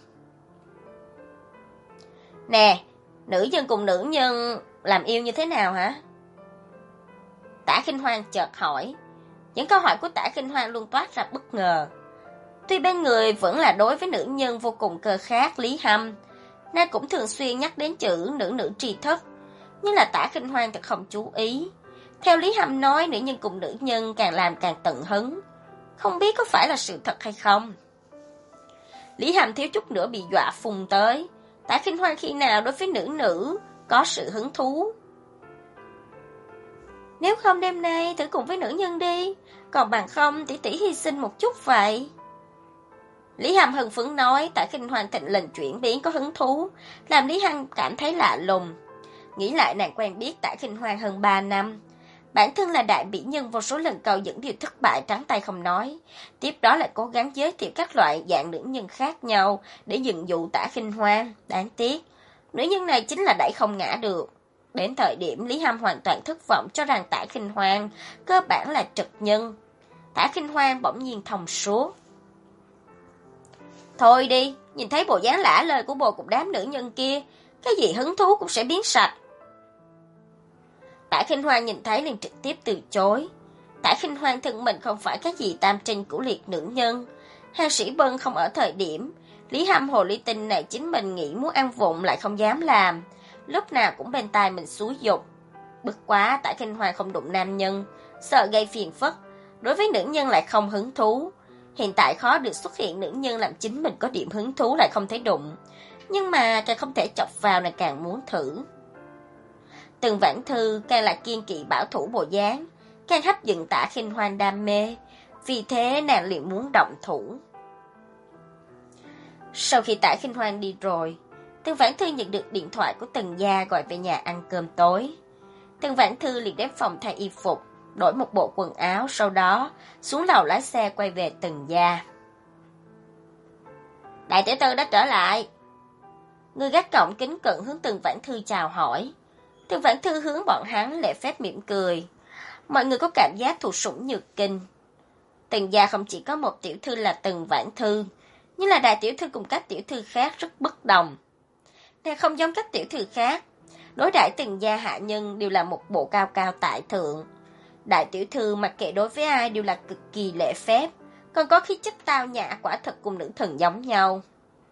Nè, nữ nhân cùng nữ nhân làm yêu như thế nào hả? Tạ Khinh Hoan chợt hỏi. Những câu hỏi của Tạ Khinh Hoan luôn toát ra bất ngờ. Tuy bên người vẫn là đối với nữ nhân vô cùng cơ khát Lý Hâm, nàng cũng thường xuyên nhắc đến chữ nữ nữ tri thức, nhưng là Tạ Khinh Hoan thật không chú ý. Theo Lý Hâm nói, nữ nhân cùng nữ nhân càng làm càng tận hứng, không biết có phải là sự thật hay không. Lý Hâm thiếu chút nữa bị dọa phun tới. Tạ Khinh Hoan khi nào đối với nữ nữ có sự hứng thú? Nếu không đêm nay thử cùng với nữ nhân đi, còn bằng không tỷ tỷ hy sinh một chút vậy. Lý Hàm hưng phấn nói. Tạ Khinh Hoan thịnh lình chuyển biến có hứng thú, làm Lý Hàm cảm thấy lạ lùng. Nghĩ lại nàng quen biết Tạ Khinh Hoan hơn ba năm, bản thân là đại mỹ nhân vô số lần cầu dẫn đều thất bại trắng tay không nói, tiếp đó lại cố gắng giới thiệu các loại dạng nữ nhân khác nhau để dừng dụ Tạ Khinh Hoan. Đáng tiếc, nữ nhân này chính là đẩy không ngã được. Đến thời điểm Lý Hâm hoàn toàn thất vọng, cho rằng Tạ Khinh Hoan cơ bản là trực nhân. Tạ Khinh Hoan bỗng nhiên thông suốt. Thôi đi, nhìn thấy bộ dáng lả lời của bồ cùng đám nữ nhân kia, cái gì hứng thú cũng sẽ biến sạch. Tạ Khinh Hoan nhìn thấy liền trực tiếp từ chối. Tạ Khinh Hoan thân mình không phải cái gì tam trinh cửu liệt nữ nhân. Hàng Sĩ Bân không ở thời điểm, Lý Hâm hồ ly tinh này chính mình nghĩ muốn ăn vụng lại không dám làm, lúc nào cũng bên tai mình xúi dục. Bực quá, Tạ Khinh Hoan không đụng nam nhân, sợ gây phiền phức, đối với nữ nhân lại không hứng thú. Hiện tại khó được xuất hiện nữ nhân làm chính mình có điểm hứng thú lại không thể đụng, nhưng mà càng không thể chọc vào này càng muốn thử. Tần Vãn Thư càng là kiên kỵ bảo thủ bộ dáng, càng hấp dẫn Tạ Khinh Hoan đam mê, vì thế nàng liền muốn động thủ. Sau khi Tạ Khinh Hoan đi rồi, Tần Vãn Thư nhận được điện thoại của Tần gia gọi về nhà ăn cơm tối. Tần Vãn Thư liền đến phòng thay y phục, đổi một bộ quần áo, sau đó xuống lầu lái xe quay về Tần gia. Đại tiểu thư đã trở lại. Người gác cổng kính cẩn hướng Tần Vãn Thư chào hỏi. Tần Vãn Thư hướng bọn hắn lễ phép mỉm cười. Mọi người có cảm giác thụ sủng nhược kinh. Tần gia không chỉ có một tiểu thư là Tần Vãn Thư, nhưng là đại tiểu thư cùng các tiểu thư khác rất bất đồng. Nàng không giống các tiểu thư khác, đối đãi Tần gia hạ nhân đều là một bộ cao cao tại thượng. Đại tiểu thư mặc kệ đối với ai đều là cực kỳ lễ phép, còn có khí chất tao nhã, quả thật cùng nữ thần giống nhau.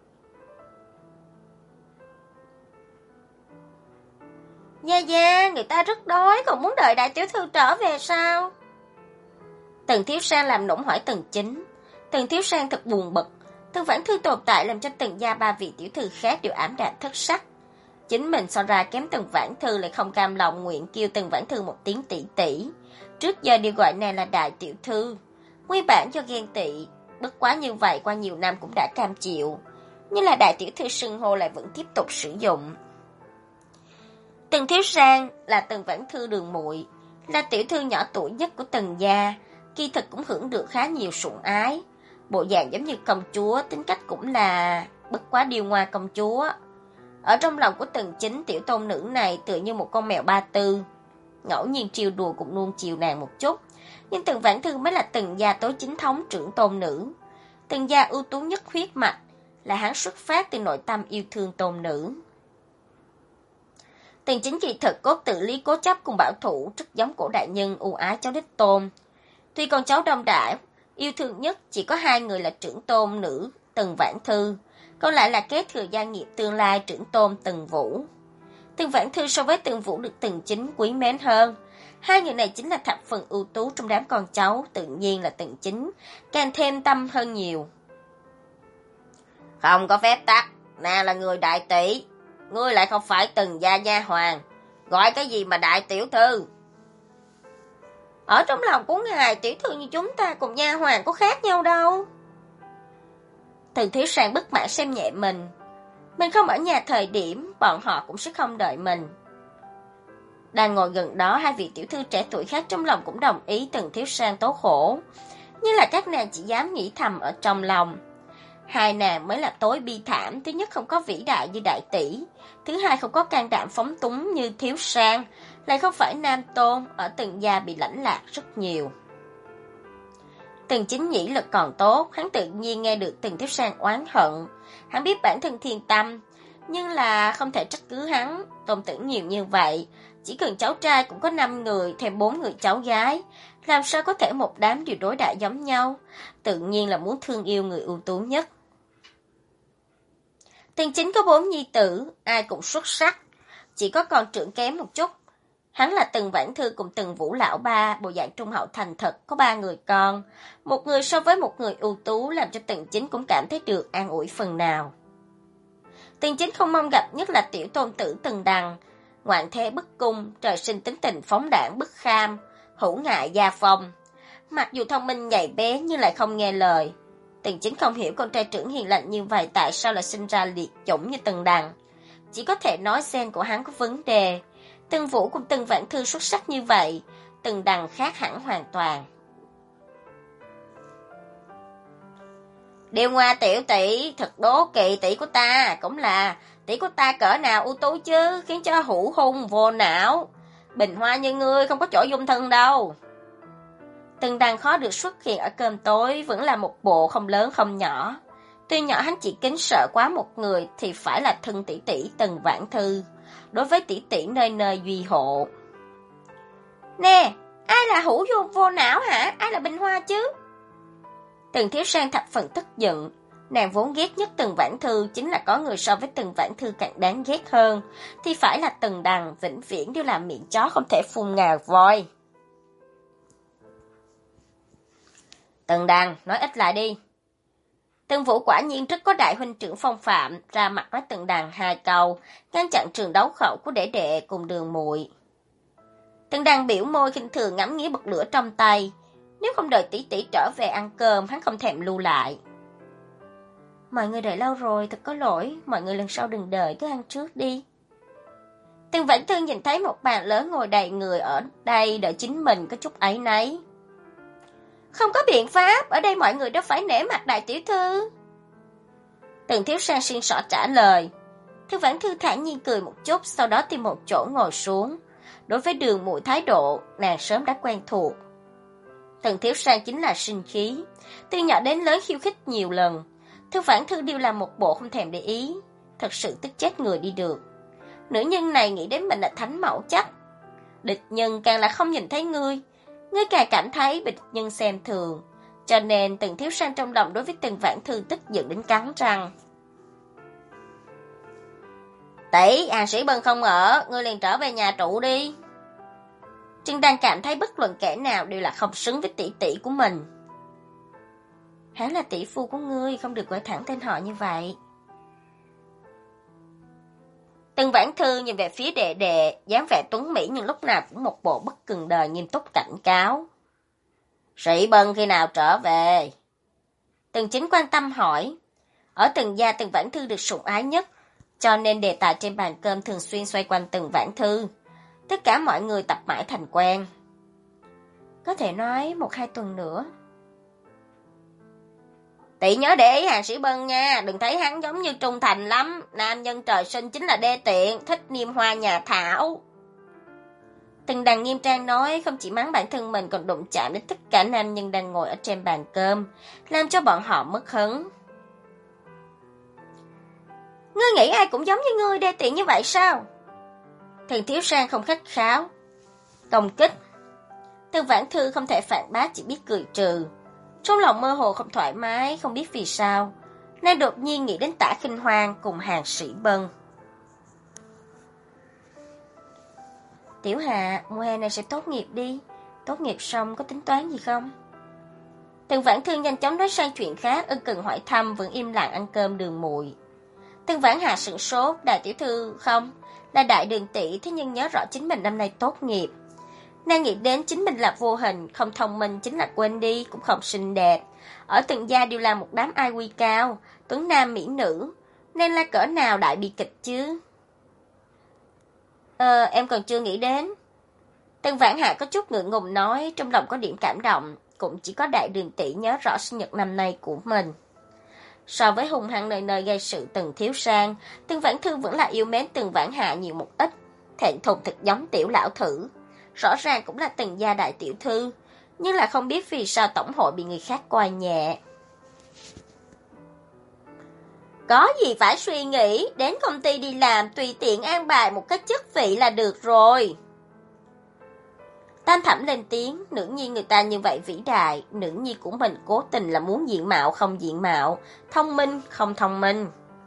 Gia Gia, người ta rất đói, còn muốn đợi đại tiểu thư trở về sao? Tần Thiếu Sang làm nũng hỏi Tần Chính. Tần Thiếu Sang thật buồn bực. Tần Vãn Thư tồn tại làm cho Tần gia ba vị tiểu thư khác đều ảm đạm thất sắc. Chính mình so ra kém Tần Vãn Thư lại không cam lòng nguyện kêu Tần Vãn Thư một tiếng tỷ tỷ. Trước giờ đều gọi nàng là đại tiểu thư, nguyên bản do ghen tị, bất quá như vậy qua nhiều năm cũng đã cam chịu, nhưng là đại tiểu thư xưng hô lại vẫn tiếp tục sử dụng. Tần Thiếu Sang là Tần Vãn Thư đường muội, là tiểu thư nhỏ tuổi nhất của Tần gia, kỳ thực cũng hưởng được khá nhiều sủng ái. Bộ dạng giống như công chúa, tính cách cũng là bất quá điêu ngoa công chúa. Ở trong lòng của Tần Chính, tiểu tôn nữ này tựa như một con mèo ba tư, ngẫu nhiên trêu đùa cũng nuông chiều nàng một chút. Nhưng Tần Vãn Thư mới là Tần gia tối chính thống trưởng tôn nữ. Tần gia ưu tú nhất huyết mạch, là hắn xuất phát từ nội tâm yêu thương tôn nữ. Tần Chính kỳ thực cốt tự lý cố chấp cùng bảo thủ, rất giống cổ đại nhân ưu ái cháu đích tôn. Tuy con cháu đông đảo, yêu thương nhất chỉ có hai người là trưởng tôn nữ Tần Vãn Thư, còn lại là kế thừa gia nghiệp tương lai trưởng tôn Tần Vũ. Tần Vãn Thư so với Tần Vũ được Tần Chính quý mến hơn. Hai người này chính là thập phần ưu tú trong đám con cháu, tự nhiên là Tần Chính càng thêm tâm hơn nhiều. Không có phép tắc, nàng là người đại tỷ, ngươi lại không phải Tần gia nha hoàn, gọi cái gì mà đại tiểu thư? Ở trong lòng của ngài, tiểu thư như chúng ta cùng nha hoàn có khác nhau đâu. Tần Thiếu Sang bất mãn xem nhẹ mình. Mình không ở nhà thời điểm, bọn họ cũng sẽ không đợi mình. Đang ngồi gần đó, hai vị tiểu thư trẻ tuổi khác trong lòng cũng đồng ý Tần Thiếu Sang tố khổ. Nhưng là các nàng chỉ dám nghĩ thầm ở trong lòng. Hai nàng mới là tối bi thảm, thứ nhất không có vĩ đại như đại tỷ, thứ hai không có can đảm phóng túng như Thiếu Sang, lại không phải nam tôn, ở Tần gia bị lãnh lạc rất nhiều. Tần Chính nhĩ lực còn tốt, hắn tự nhiên nghe được Tần Thiếu Sang oán hận. Hắn biết bản thân thiên tâm, nhưng là không thể trách cứ hắn, tôn tử nhiều như vậy, chỉ cần cháu trai cũng có năm người, thêm bốn người cháu gái, làm sao có thể một đám đều đối đãi giống nhau, tự nhiên là muốn thương yêu người ưu tú nhất. Tần Chính có bốn nhi tử, ai cũng xuất sắc, chỉ có con trưởng kém một chút. Hắn là Tần Vãn Thư cùng Tần Vũ lão ba, bộ dạng trung hậu thành thật, có ba người con. Một người so với một người ưu tú làm cho Tần Chính cũng cảm thấy được an ủi phần nào. Tần Chính không mong gặp nhất là tiểu tôn tử Tần Đằng, ngoạn thế bức cung, trời sinh tính tình phóng đãng bức kham, hữu ngại gia phong. Mặc dù thông minh nhạy bé nhưng lại không nghe lời. Tần Chính không hiểu con trai trưởng hiền lành như vậy tại sao lại sinh ra liệt chủng như Tần Đằng. Chỉ có thể nói gen của hắn có vấn đề. Tần Vũ cùng Tần Vãn Thư xuất sắc như vậy, Tần Đằng khác hẳn hoàn toàn. Điều Ngoa tiểu tỷ thật đố kỵ tỷ của ta, cũng là tỷ của ta cỡ nào ưu tú chứ, khiến cho hữu hung vô não. Bình hoa như ngươi không có chỗ dung thân đâu. Tần Đằng khó được xuất hiện ở cơm tối, vẫn là một bộ không lớn không nhỏ. Tuy nhỏ hắn chỉ kính sợ quá một người thì phải là thân tỷ tỷ Tần Vãn Thư. Đối với tỷ tỷ nơi nơi duy hộ. Nè, ai là hữu vô vô não hả? Ai là Bình Hoa chứ? Tần Thiếu Sang thập phần tức giận. Nàng vốn ghét nhất Tần Vãn Thư, chính là có người so với Tần Vãn Thư càng đáng ghét hơn, thì phải là Tần Đằng, vĩnh viễn đều làm miệng chó không thể phun ngà voi. Tần Đằng, nói ít lại đi. Tần Vũ quả nhiên rất có đại huynh trưởng phong phạm, ra mặt nói Tần Đằng hai câu, ngăn chặn trường đấu khẩu của đệ đệ cùng Đường muội. Tần Đằng biểu môi khinh thường ngắm nghía bật lửa trong tay, nếu không đợi tỷ tỷ trở về ăn cơm, hắn không thèm lưu lại. Mọi người đợi lâu rồi, thật có lỗi, mọi người lần sau đừng đợi, cứ ăn trước đi. Tần Vãn Thư nhìn thấy một bàn lớn ngồi đầy người ở đây đợi chính mình có chút áy náy. Không có biện pháp, ở đây mọi người đều phải nể mặt đại tiểu thư. Tần Thiếu Sang xiên xỏ trả lời. Thư Vãn Thư thản nhiên cười một chút, sau đó tìm một chỗ ngồi xuống. Đối với Đường muội thái độ, nàng sớm đã quen thuộc. Tần Thiếu Sang chính là sinh khí, từ nhỏ đến lớn khiêu khích nhiều lần. Thư Vãn Thư đều là một bộ không thèm để ý, thật sự tức chết người đi được. Nữ nhân này nghĩ đến mình là thánh mẫu chắc. Địch nhân càng là không nhìn thấy ngươi, ngươi càng cảm thấy bị địch nhân xem thường. Cho nên Tần Thiếu Sang trong lòng đối với Tần Vãn Thư tức giận đến cắn răng. Tỷ, An Sĩ Bân không ở, ngươi liền trở về nhà trụ đi. Trương đang cảm thấy bất luận kẻ nào đều là không xứng với tỷ tỷ của mình. Hắn là tỷ phu của ngươi, không được gọi thẳng tên họ như vậy. Từng Vãn Thư nhìn về phía đệ đệ, dáng vẻ tuấn mỹ nhưng lúc nào cũng một bộ bất cần đời nghiêm túc cảnh cáo. Sĩ Bân khi nào trở về? Từng Chính quan tâm hỏi. Ở Từng gia Từng Vãn Thư được sủng ái nhất, cho nên đề tài trên bàn cơm thường xuyên xoay quanh Từng Vãn Thư. Tất cả mọi người tập mãi thành quen. Có thể nói một hai tuần nữa. Tỷ nhớ để ý Hàng Sĩ Bân nha, đừng thấy hắn giống như trung thành lắm. Nam nhân trời sinh chính là đê tiện, thích niêm hoa nhà thảo. Từng Đằng nghiêm trang nói, không chỉ mắng bản thân mình còn đụng chạm đến tất cả nam nhân đang ngồi ở trên bàn cơm, làm cho bọn họ mất hứng. Ngươi nghĩ ai cũng giống như ngươi đê tiện như vậy sao? Thường Thiếu Sang không khách kháo, công kích. Từng Vãn Thư không thể phản bác, chỉ biết cười trừ. Trong lòng mơ hồ không thoải mái, không biết vì sao, nên đột nhiên nghĩ đến Tả Khinh Hoang cùng Hàng Sĩ Bân. Tiểu Hạ, mùa hè này sẽ tốt nghiệp đi, tốt nghiệp xong có tính toán gì không? Từng Vãn Thư nhanh chóng nói sang chuyện khác, ân cần hỏi thăm vẫn im lặng ăn cơm đường mùi. Từng Vãn Hạ sửng sốt, Đại tiểu thư không, là Đại Đường tỷ, thế nhưng nhớ rõ chính mình năm nay tốt nghiệp. Nàng nghĩ đến chính mình là vô hình, không thông minh chính là quên đi, cũng không xinh đẹp. Ở Từng gia đều là một đám ai quy cao, tuấn nam mỹ nữ, nên là cỡ nào đại bi kịch chứ? Ờ, em còn chưa nghĩ đến. Từng Vãn Hạ có chút ngượng ngùng nói, trong lòng có điểm cảm động, cũng chỉ có Đại Đường tỷ nhớ rõ sinh nhật năm nay của mình. So với hung hăng nơi nơi gây sự Từng Thiếu Sang, Từng Vãn Thư vẫn là yêu mến Từng Vãn Hạ nhiều một ít, thẹn thùng thật giống tiểu lão thử. Rõ ràng cũng là Từng gia đại tiểu thư, nhưng là không biết vì sao tổng hội bị người khác coi nhẹ. Có gì phải suy nghĩ, đến công ty đi làm tùy tiện an bài một cái chức vị là được rồi. Tam Thẩm lên tiếng, nữ nhi người ta như vậy vĩ đại, nữ nhi của mình cố tình là muốn diện mạo không diện mạo, thông minh không thông minh.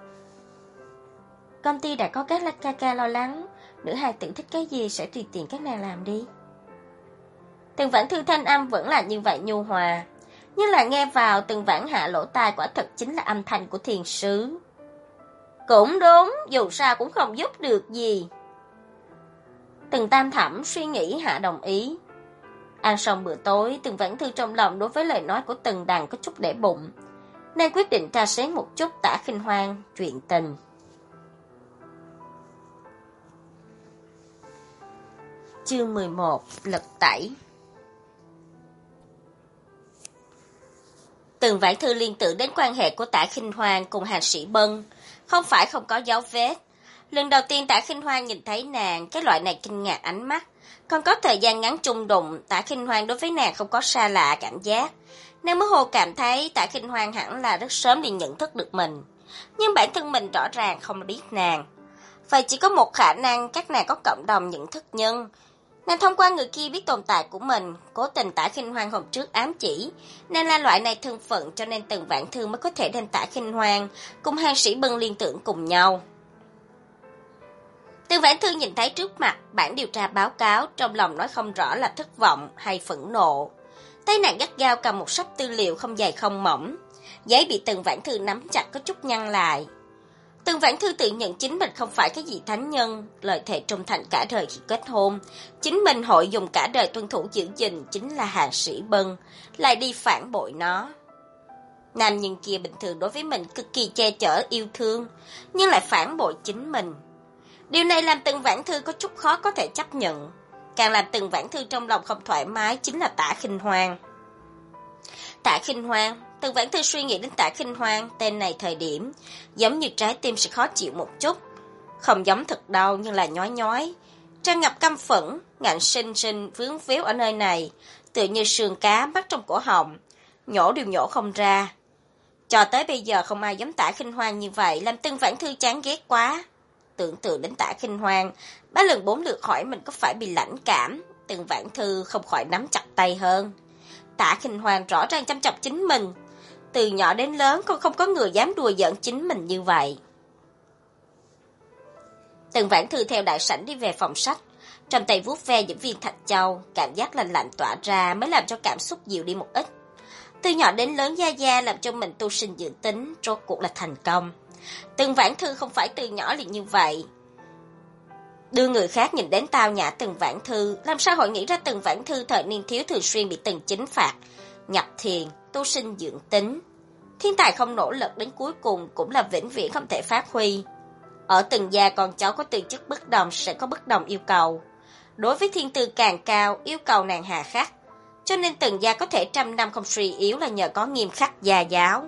Công ty đã có các ca ca lo lắng, nữ hài tử thích cái gì sẽ tùy tiện các nàng làm đi. Từng Vãn Thư thanh âm vẫn là như vậy nhu hòa, nhưng là nghe vào Từng Vãn Hạ lỗ tai quả thật chính là âm thanh của thiên sứ. Cũng đúng, dù sao cũng không giúp được gì. Từng Tam Thẩm suy nghĩ hạ đồng ý. Ăn xong bữa tối, Từng Vãn Thư trong lòng đối với lời nói của Từng Đằng có chút để bụng, nên quyết định tra xét một chút Tả Khinh Hoang chuyện tình. Chương mười một, lật tẩy. Từng Vãn Thư liên tưởng đến quan hệ của Tả Khinh Hoang cùng Hàng Sĩ Bân, không phải không có dấu vết. Lần đầu tiên Tả Khinh Hoang nhìn thấy nàng, cái loại này kinh ngạc ánh mắt, còn có thời gian ngắn chung đụng, Tả Khinh Hoang đối với nàng không có xa lạ cảm giác. Nàng mơ hồ cảm thấy Tả Khinh Hoang hẳn là rất sớm liền nhận thức được mình, nhưng bản thân mình rõ ràng không biết nàng. Vậy chỉ có một khả năng các nàng có cộng đồng nhận thức nhân. Nàng thông qua người kia biết tồn tại của mình, cố tình Tả Khinh Hoang hôm trước ám chỉ, nên là loại này thân phận cho nên Từng Vãn Thư mới có thể đem Tả Khinh Hoang cùng Hàng Sĩ Bân liên tưởng cùng nhau. Từng Vãn Thư nhìn thấy trước mặt bản điều tra báo cáo, trong lòng nói không rõ là thất vọng hay phẫn nộ. Tay nàng gắt gao cầm một sấp tư liệu không dày không mỏng, giấy bị Từng Vãn Thư nắm chặt có chút nhăn lại. Từng Vãn Thư tự nhận chính mình không phải cái gì thánh nhân, lời thề trung thành cả đời khi kết hôn, chính mình hội dùng cả đời tuân thủ giữ gìn chính là Hàng Sĩ Bân, lại đi phản bội nó. Nam nhân kia bình thường đối với mình cực kỳ che chở yêu thương, nhưng lại phản bội chính mình. Điều này làm Từng Vãn Thư có chút khó có thể chấp nhận. Càng làm Từng Vãn Thư trong lòng không thoải mái chính là Tả Khinh Hoang. Tả Khinh Hoang, Từng Vãn Thư suy nghĩ đến Tả Khinh Hoang, tên này thời điểm, giống như trái tim sẽ khó chịu một chút. Không giống thật đau nhưng là nhói nhói, tràn ngập căm phẫn, ngạnh sinh sinh vướng víu ở nơi này, tựa như sườn cá mắc trong cổ họng, nhổ đều nhổ không ra. Cho tới bây giờ không ai giống Tả Khinh Hoang như vậy, làm Từng Vãn Thư chán ghét quá. Tưởng tượng đến Tả Khinh Hoang, ba lần bốn lượt hỏi mình có phải bị lãnh cảm, Từng Vãn Thư không khỏi nắm chặt tay hơn. Tả Khinh Hoang rõ ràng chăm chọc chính mình, từ nhỏ đến lớn còn không có người dám đùa giỡn chính mình như vậy. Từng Vãn Thư theo đại sảnh đi về phòng sách, trong tay vuốt ve những viên thạch châu, cảm giác lạnh lạnh tỏa ra mới làm cho cảm xúc dịu đi một ít. Từ nhỏ đến lớn Gia Gia làm cho mình tu sinh dưỡng tính, rốt cuộc là thành công. Từng Vãn Thư không phải từ nhỏ liền như vậy. Đưa người khác nhìn đến tao nhã Tần Vãn Thư, làm sao hội nghĩ ra Tần Vãn Thư thời niên thiếu thường xuyên bị Tần Chính phạt, nhập thiền, tu sinh dưỡng tính. Thiên tài không nỗ lực đến cuối cùng cũng là vĩnh viễn không thể phát huy. Ở Tần gia con cháu có tư chất bất đồng sẽ có bất đồng yêu cầu. Đối với thiên tư càng cao, yêu cầu nàng hà khắc. Cho nên Tần gia có thể trăm năm không suy yếu là nhờ có nghiêm khắc gia giáo.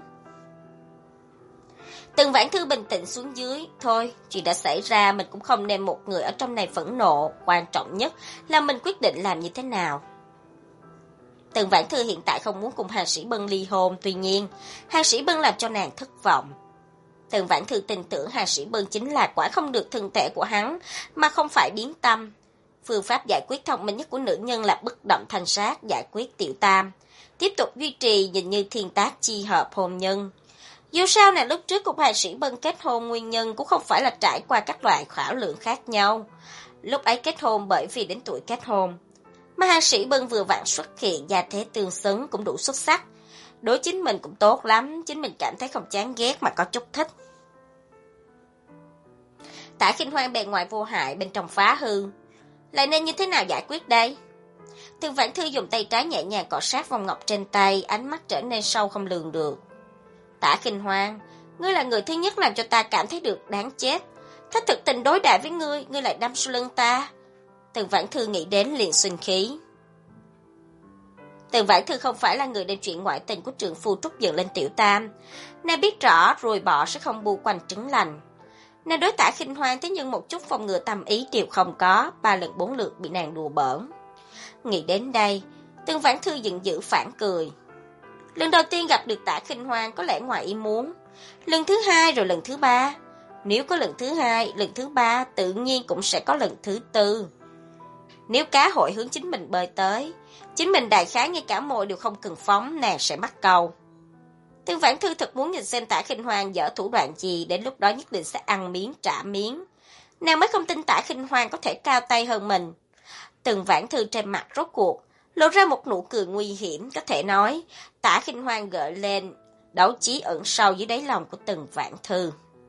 Tần Vãn Thư bình tĩnh xuống dưới. Thôi, chuyện đã xảy ra mình cũng không nên một người ở trong này phẫn nộ. Quan trọng nhất là mình quyết định làm như thế nào. Tần Vãn Thư hiện tại không muốn cùng Hàng Sĩ Bân ly hôn. Tuy nhiên, Hàng Sĩ Bân làm cho nàng thất vọng. Tần Vãn Thư tin tưởng Hàng Sĩ Bân chính là quả không được thân thể của hắn, mà không phải biến tâm. Phương pháp giải quyết thông minh nhất của nữ nhân là bất động thanh sát giải quyết tiểu tam. Tiếp tục duy trì nhìn như thiên tác chi hợp hôn nhân. Dù sao nàng lúc trước cùng Hàng Sĩ Bân kết hôn nguyên nhân cũng không phải là trải qua các loại khảo lượng khác nhau. Lúc ấy kết hôn bởi vì đến tuổi kết hôn. Mà Hàng Sĩ Bân vừa vặn xuất hiện, gia thế tương xứng cũng đủ xuất sắc. Đối chính mình cũng tốt lắm, chính mình cảm thấy không chán ghét mà có chút thích. Tả Khinh Hoan bề ngoài vô hại, bên trong phá hư. Lại nên như thế nào giải quyết đây? Tần Vãn Thư dùng tay trái nhẹ nhàng cọ sát vòng ngọc trên tay, ánh mắt trở nên sâu không lường được. Tả Khinh Hoan, ngươi là người thứ nhất làm cho ta cảm thấy được đáng chết.ถ้าthực tình đối đãi với ngươi, ngươi lại đâm sau lưng ta. Tần Vãn Thư nghĩ đến liền sinh khí. Tần Vãn Thư không phải là người đem chuyện ngoại tình của trượng phu trút giận lên tiểu tam. Nàng biết rõ rồi bỏ sẽ không bu quanh trứng lành. Nàng đối Tả Khinh Hoan thế nhưng một chút phòng ngừa tâm ý đều không có, ba lần bốn lượt bị nàng đùa bỡn. Nghĩ đến đây, Tần Vãn Thư giận dữ phản cười. Lần đầu tiên gặp được Tả Khinh Hoan có lẽ ngoài ý muốn, lần thứ hai rồi lần thứ ba. Nếu có lần thứ hai, lần thứ ba tự nhiên cũng sẽ có lần thứ tư. Nếu cá hội hướng chính mình bơi tới, chính mình đại khái ngay cả mồi đều không cần phóng, nàng sẽ mắc câu. Tần Vãn Thư thật muốn nhìn xem Tả Khinh Hoan dở thủ đoạn gì, đến lúc đó nhất định sẽ ăn miếng trả miếng. Nàng mới không tin Tả Khinh Hoan có thể cao tay hơn mình. Tần Vãn Thư trên mặt rốt cuộc lộ ra một nụ cười nguy hiểm, có thể nói Tả Khinh Hoan gợi lên đấu trí ẩn sâu dưới đáy lòng của Tần Vãn Thư.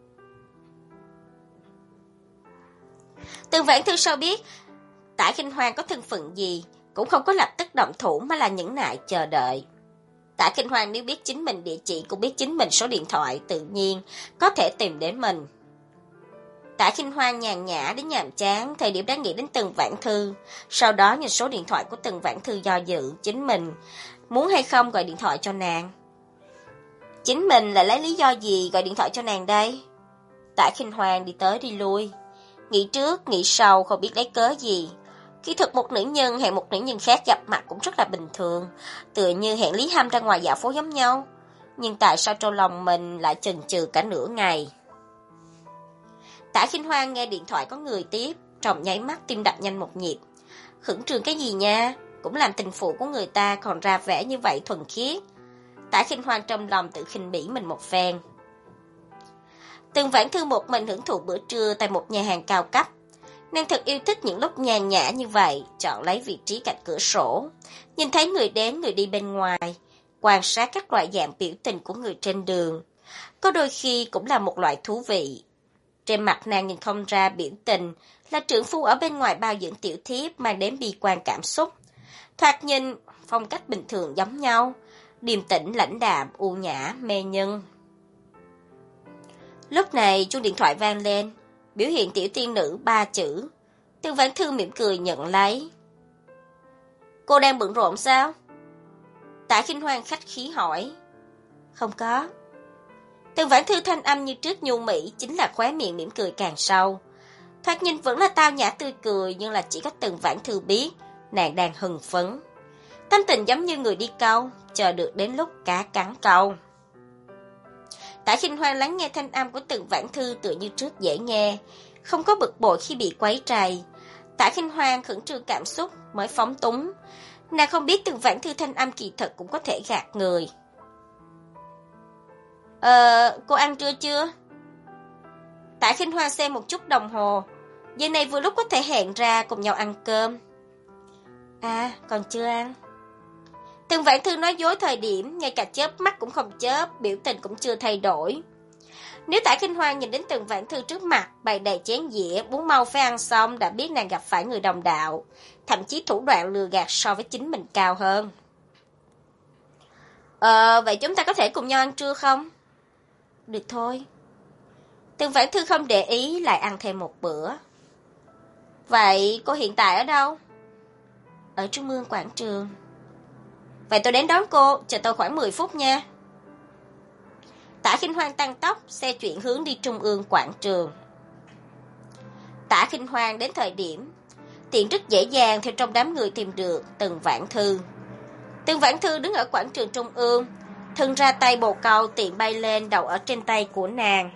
Tần Vãn Thư sao biết Tả Khinh Hoan có thân phận gì, cũng không có lập tức động thủ mà là nhẫn nại chờ đợi. Tả Khinh Hoan nếu biết chính mình địa chỉ, cũng biết chính mình số điện thoại, tự nhiên có thể tìm đến mình. Tả Khinh Hoan nhàn nhã đến nhàm chán, thời điểm đã nghĩ đến Tần Vãn Thư, sau đó nhìn số điện thoại của Tần Vãn Thư do dự, chính mình muốn hay không gọi điện thoại cho nàng. Chính mình lại lấy lý do gì gọi điện thoại cho nàng đây? Tả Khinh Hoan đi tới đi lui, nghĩ trước, nghĩ sau, không biết lấy cớ gì. Khi thực một nữ nhân hẹn một nữ nhân khác gặp mặt cũng rất là bình thường, tựa như hẹn Lý Hâm ra ngoài dạo phố giống nhau. Nhưng tại sao trong lòng mình lại chần chừ cả nửa ngày? Tả Khinh Hoan nghe điện thoại có người tiếp, trong nháy mắt tim đập nhanh một nhịp. Khẩn trương cái gì nha, cũng làm tình phụ của người ta còn ra vẻ như vậy thuần khiết. Tả Khinh Hoan trong lòng tự khinh bỉ mình một phen. Tần Vãn Thư một mình hưởng thụ bữa trưa tại một nhà hàng cao cấp. Nàng thật yêu thích những lúc nhàn nhã như vậy, chọn lấy vị trí cạnh cửa sổ, nhìn thấy người đến người đi bên ngoài, quan sát các loại dạng biểu tình của người trên đường. Có đôi khi cũng là một loại thú vị. Trên mặt nàng nhìn không ra biểu tình, là trượng phu ở bên ngoài bao dưỡng tiểu thiếp mang đến bi quan cảm xúc. Thoạt nhìn, phong cách bình thường giống nhau, điềm tĩnh lãnh đạm, u nhã, mê nhân. Lúc này chuông điện thoại vang lên, biểu hiện tiểu tiên nữ ba chữ. Tần Vãn Thư mỉm cười nhận lấy. Cô đang bận rộn sao? Tả Khinh Hoan khách khí hỏi. Không có. Tần Vãn Thư thanh âm như trước nhu mỹ, chính là khóe miệng mỉm cười càng sâu. Thoạt nhìn vẫn là tao nhã tươi cười, nhưng là chỉ có Tần Vãn Thư biết, nàng đang hưng phấn. Tâm tình giống như người đi câu, chờ được đến lúc cá cắn câu. Tả Khinh Hoan lắng nghe thanh âm của Tần Vãn Thư tựa như trước dễ nghe, không có bực bội khi bị quấy rầy. Tả Khinh Hoan khẩn trương cảm xúc mới phóng túng. Nàng không biết Tần Vãn Thư thanh âm kỳ thật cũng có thể gạt người. Ờ, cô ăn trưa chưa? Tả Khinh Hoan xem một chút đồng hồ. Giờ này vừa lúc có thể hẹn ra cùng nhau ăn cơm. À, còn chưa ăn. Tần Vãn Thư nói dối thời điểm, ngay cả chớp mắt cũng không chớp, biểu tình cũng chưa thay đổi. Nếu Tạ Kinh Hoan nhìn đến Tần Vãn Thư trước mặt, bày đầy chén dĩa, muốn mau phải ăn xong, đã biết nàng gặp phải người đồng đạo, thậm chí thủ đoạn lừa gạt so với chính mình cao hơn. Ờ, vậy chúng ta có thể cùng nhau ăn trưa không? Được thôi. Tần Vãn Thư không để ý, lại ăn thêm một bữa. Vậy cô hiện tại ở đâu? Ở Trung ương quảng trường. Vậy tôi đến đón cô, chờ tôi khoảng mười phút nha. Tạ Khinh Hoan tăng tốc, xe chuyển hướng đi Trung ương quảng trường. Tạ Khinh Hoan đến thời điểm, tiện rất dễ dàng theo trong đám người tìm được Tần Vãn Thư. Tần Vãn Thư đứng ở quảng trường Trung ương, thân ra tay bồ câu tiện bay lên đầu ở trên tay của nàng.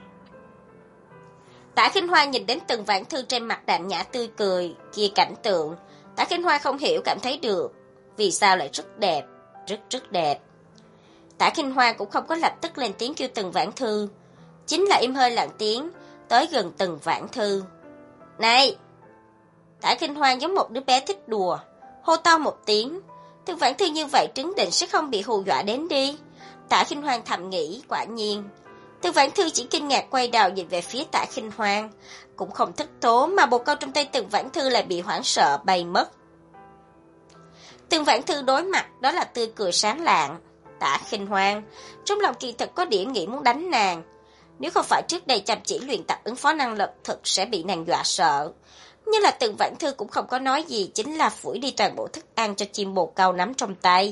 Tạ Khinh Hoan nhìn đến Tần Vãn Thư trên mặt đạm nhã tươi cười, kia cảnh tượng, Tạ Khinh Hoan không hiểu cảm thấy được, vì sao lại rất đẹp, rất rất đẹp. Tạ Khinh Hoan cũng không có lập tức lên tiếng kêu Tần Vãn Thư, chính là im hơi lặng tiếng, tới gần Tần Vãn Thư. Này! Tạ Khinh Hoan giống một đứa bé thích đùa, hô to một tiếng. Tần Vãn Thư như vậy trấn định sẽ không bị hù dọa đến đi. Tạ Khinh Hoan thầm nghĩ, quả nhiên. Tần Vãn Thư chỉ kinh ngạc quay đầu nhìn về phía Tạ Khinh Hoan, cũng không thất thố mà bồ câu trong tay Tần Vãn Thư lại bị hoảng sợ bay mất. Tần Vãn Thư đối mặt đó là tươi cười sáng lạng. Tạ Khinh Hoan trong lòng kỳ thực có điểm nghĩ muốn đánh nàng. Nếu không phải trước đây chăm chỉ luyện tập ứng phó năng lực, thực sẽ bị nàng dọa sợ. Nhưng là Tần Vãn Thư cũng không có nói gì, chính là phủi đi toàn bộ thức ăn cho chim bồ câu nắm trong tay.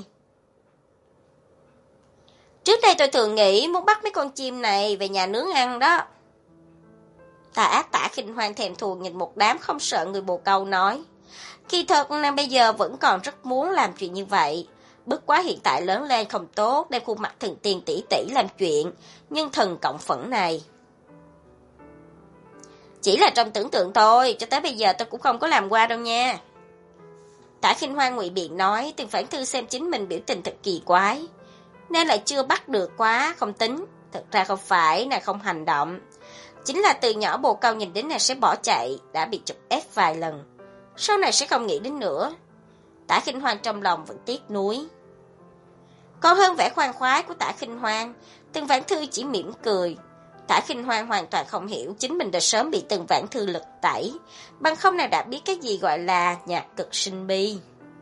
Trước đây tôi thường nghĩ muốn bắt mấy con chim này về nhà nướng ăn đó. Tà ác Tạ Khinh Hoan thèm thuồng nhìn một đám không sợ người bồ câu nói. Kỳ thật nàng bây giờ vẫn còn rất muốn làm chuyện như vậy. Bất quá hiện tại lớn lên không tốt, đem khuôn mặt thần tiên tỷ tỷ làm chuyện, nhưng thần cộng phẫn này. Chỉ là trong tưởng tượng thôi, cho tới bây giờ tôi cũng không có làm qua đâu nha. Tạ Khinh Hoan ngụy biện nói, Tần Vãn Thư xem chính mình biểu tình thật kỳ quái. Nên lại chưa bắt được quá, không tính. Thật ra không phải, nàng không hành động. Chính là từ nhỏ bồ câu nhìn đến nàng sẽ bỏ chạy, đã bị chụp ép vài lần. Sau này sẽ không nghĩ đến nữa. Tạ Khinh Hoan trong lòng vẫn tiếc nuối. Còn hơn vẻ khoan khoái của Tạ Khinh Hoan, Tần Vãn Thư chỉ mỉm cười. Tạ Khinh Hoan hoàn toàn không hiểu chính mình đã sớm bị Tần Vãn Thư lật tẩy, bằng không nào đã biết cái gì gọi là nhạc cực sinh bi.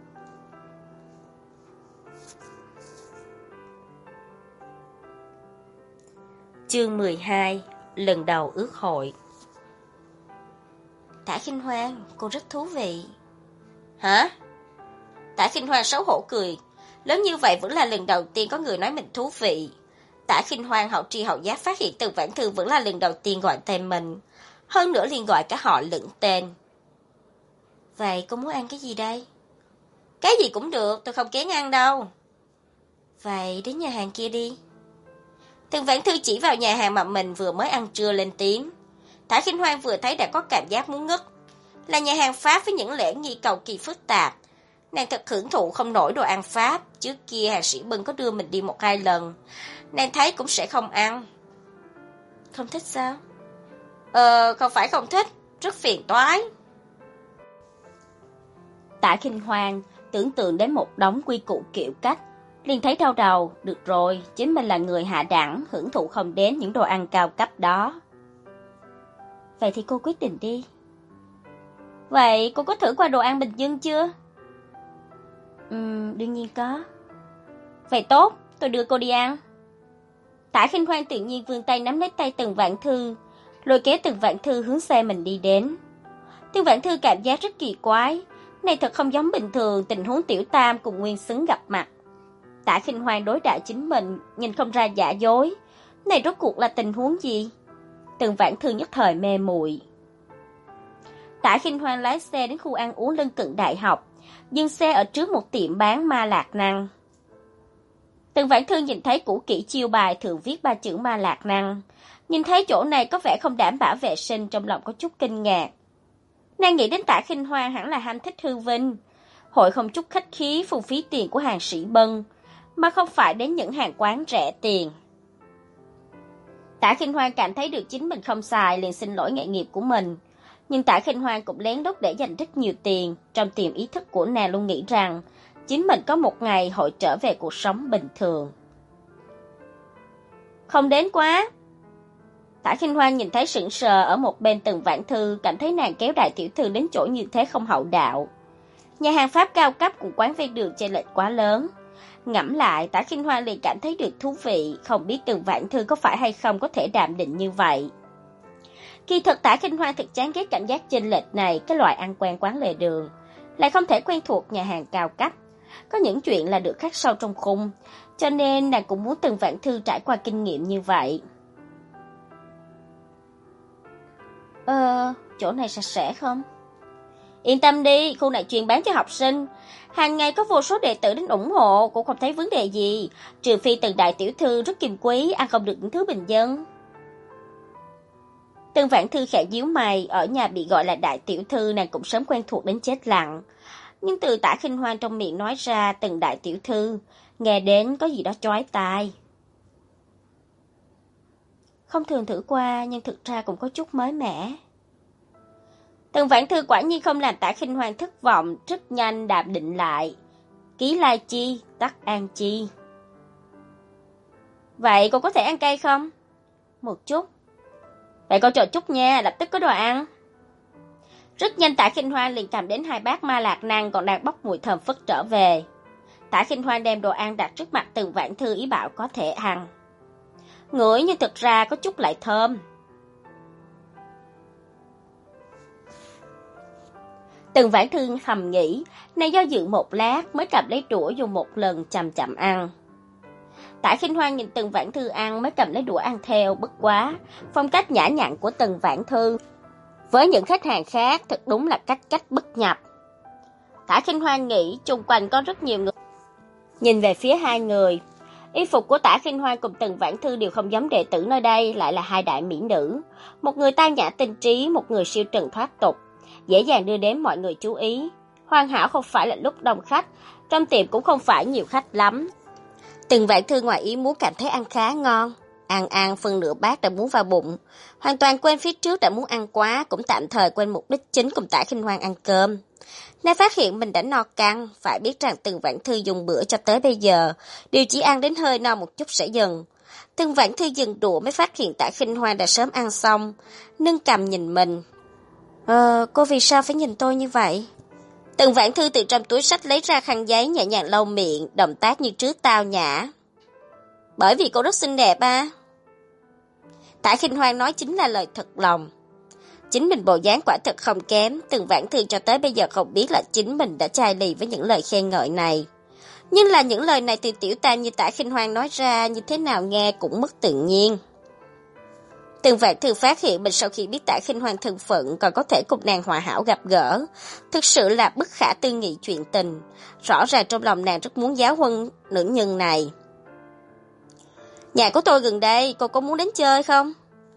Chương mười hai, lần đầu ước hội. Tạ Khinh Hoan, cô rất thú vị. Hả? Tạ Khinh Hoan xấu hổ cười. Lớn như vậy vẫn là lần đầu tiên có người nói mình thú vị. Tạ Khinh Hoan hậu tri hậu giác phát hiện Tần Vãn Thư vẫn là lần đầu tiên gọi tên mình. Hơn nữa liền gọi cả họ lẫn tên. Vậy cô muốn ăn cái gì đây? Cái gì cũng được, tôi không kén ăn đâu. Vậy đến nhà hàng kia đi. Tần Vãn Thư chỉ vào nhà hàng mà mình vừa mới ăn trưa lên tiếng. Tạ Khinh Hoan vừa thấy đã có cảm giác muốn ngất. Là nhà hàng Pháp với những lễ nghi cầu kỳ phức tạp. Nàng thật hưởng thụ không nổi đồ ăn Pháp. Trước kia hàng sĩ Bân có đưa mình đi một hai lần. Nàng thấy cũng sẽ không ăn. Không thích sao? Ờ, không phải không thích, rất phiền toái. Tạ Khinh Hoan tưởng tượng đến một đống quy củ kiểu cách, liền thấy đau đầu. Được rồi, chính mình là người hạ đẳng, hưởng thụ không đến những đồ ăn cao cấp đó. Vậy thì cô quyết định đi. Vậy cô có thử qua đồ ăn bình dân chưa? Ừm, đương nhiên có. Vậy tốt, tôi đưa cô đi ăn. Tạ Khinh Hoan tự nhiên vươn tay nắm lấy tay Tần Vãn Thư, lôi kéo Tần Vãn Thư hướng xe mình đi đến. Tần Vãn Thư cảm giác rất kỳ quái, này thật không giống bình thường tình huống Tiểu Tam cùng Nguyên Xứng gặp mặt. Tạ Khinh Hoan đối đãi chính mình, nhìn không ra giả dối. Này rốt cuộc là tình huống gì? Tần Vãn Thư nhất thời mê muội. Tạ Khinh Hoan lái xe đến khu ăn uống lân cận đại học, dừng xe ở trước một tiệm bán ma lạc năng. Tần Vãn Thư nhìn thấy cũ kỹ chiêu bài thường viết ba chữ ma lạc năng. Nhìn thấy chỗ này có vẻ không đảm bảo vệ sinh, trong lòng có chút kinh ngạc. Nàng nghĩ đến Tạ Khinh Hoan hẳn là ham thích hư vinh, hội không chút khách khí phung phí tiền của hàng sĩ Bân, mà không phải đến những hàng quán rẻ tiền. Tạ Khinh Hoan cảm thấy được chính mình không xài, liền xin lỗi nghề nghiệp của mình. Nhưng Tạ Khinh Hoan cũng lén lút để dành rất nhiều tiền, trong tiềm ý thức của nàng luôn nghĩ rằng chính mình có một ngày hội trở về cuộc sống bình thường. Không đến quá. Tả Khinh Hoan nhìn thấy sững sờ ở một bên Tần Vãn Thư, cảm thấy nàng kéo đại tiểu thư đến chỗ như thế không hậu đạo. Nhà hàng Pháp cao cấp của quán ven đường chênh lệch quá lớn. Ngẫm lại, Tả Khinh Hoan liền cảm thấy được thú vị, không biết Tần Vãn Thư có phải hay không có thể đạm định như vậy. Kỳ thực Tả Khinh Hoan thật chán ghét cảm giác chênh lệch này, cái loại ăn quen quán lề đường, lại không thể quen thuộc nhà hàng cao cấp. Có những chuyện là được khắc sâu trong khung, cho nên nàng cũng muốn Tần Vãn Thư trải qua kinh nghiệm như vậy. Ờ, chỗ này sạch sẽ không? Yên tâm đi, khu này chuyên bán cho học sinh. Hàng ngày có vô số đệ tử đến ủng hộ, cũng không thấy vấn đề gì. Trừ phi Tần đại tiểu thư rất kim quý, ăn không được những thứ bình dân. Tần Vãn Thư khẽ nhíu mày, ở nhà bị gọi là đại tiểu thư nàng cũng sớm quen thuộc đến chết lặng. Nhưng từ Tả Khinh Hoan trong miệng nói ra Tần đại tiểu thư, nghe đến có gì đó chói tai. Không thường thử qua, nhưng thực ra cũng có chút mới mẻ. Tần Vãn Thư quả nhiên không làm Tả Khinh Hoan thất vọng, rất nhanh đạp định lại. Ký lai chi, tắc an chi. Vậy cô có thể ăn cay không? Một chút. Vậy cô chờ chút nha, lập tức có đồ ăn. Rất nhanh Tả Khinh Hoan liền cầm đến hai bát ma lạc năng còn đang bốc mùi thơm phức trở về. Tả Khinh Hoan đem đồ ăn đặt trước mặt Tần Vãn Thư ý bảo có thể ăn. Ngửi nhưng thực ra có chút lại thơm. Tần Vãn Thư thầm nghĩ, nàng do dự một lát mới cầm lấy đũa dùng một lần chậm chậm ăn. Tả Khinh Hoan nhìn Tần Vãn Thư ăn mới cầm lấy đũa ăn theo, bất quá. Phong cách nhã nhặn của Tần Vãn Thư với những khách hàng khác thật đúng là cách cách bất nhập. Tả Khinh Hoan nghĩ chung quanh có rất nhiều người. Nhìn về phía hai người, y phục của Tả Khinh Hoan cùng Tần Vãn Thư đều không giống đệ tử nơi đây, lại là hai đại mỹ nữ. Một người tao nhã tinh trí, một người siêu trần thoát tục, dễ dàng đưa đến mọi người chú ý. Hoàn hảo không phải là lúc đông khách, trong tiệm cũng không phải nhiều khách lắm. Tần Vãn Thư ngoài ý muốn cảm thấy ăn khá ngon. Ăn ăn phân nửa bát đã muốn vào bụng, hoàn toàn quên phía trước đã muốn ăn quá, cũng tạm thời quên mục đích chính cùng Tả Khinh Hoan ăn cơm. Nàng phát hiện mình đã no căng, phải biết rằng Tần Vãn Thư dùng bữa cho tới bây giờ, đều chỉ ăn đến hơi no một chút sẽ dừng. Tần Vãn Thư dừng đũa mới phát hiện Tả Khinh Hoan đã sớm ăn xong, nâng cằm nhìn mình. Ờ, cô vì sao phải nhìn tôi như vậy? Tần Vãn Thư từ trong túi xách lấy ra khăn giấy nhẹ nhàng lau miệng, động tác như trước tao nhã. Bởi vì cô rất xinh đẹp à? Tả Khinh Hoan nói chính là lời thật lòng. Chính mình bộ dáng quả thật không kém, Tần Vãn Thư cho tới bây giờ không biết là chính mình đã chai lì với những lời khen ngợi này. Nhưng là những lời này từ tiểu tam như Tả Khinh Hoan nói ra như thế nào nghe cũng mất tự nhiên. Tần Vãn Thư phát hiện mình sau khi biết Tả Khinh Hoan thân phận còn có thể cùng nàng hòa hảo gặp gỡ, thực sự là bất khả tư nghị chuyện tình. Rõ ràng trong lòng nàng rất muốn giáo huấn nữ nhân này. Nhà của tôi gần đây, cô có muốn đến chơi không?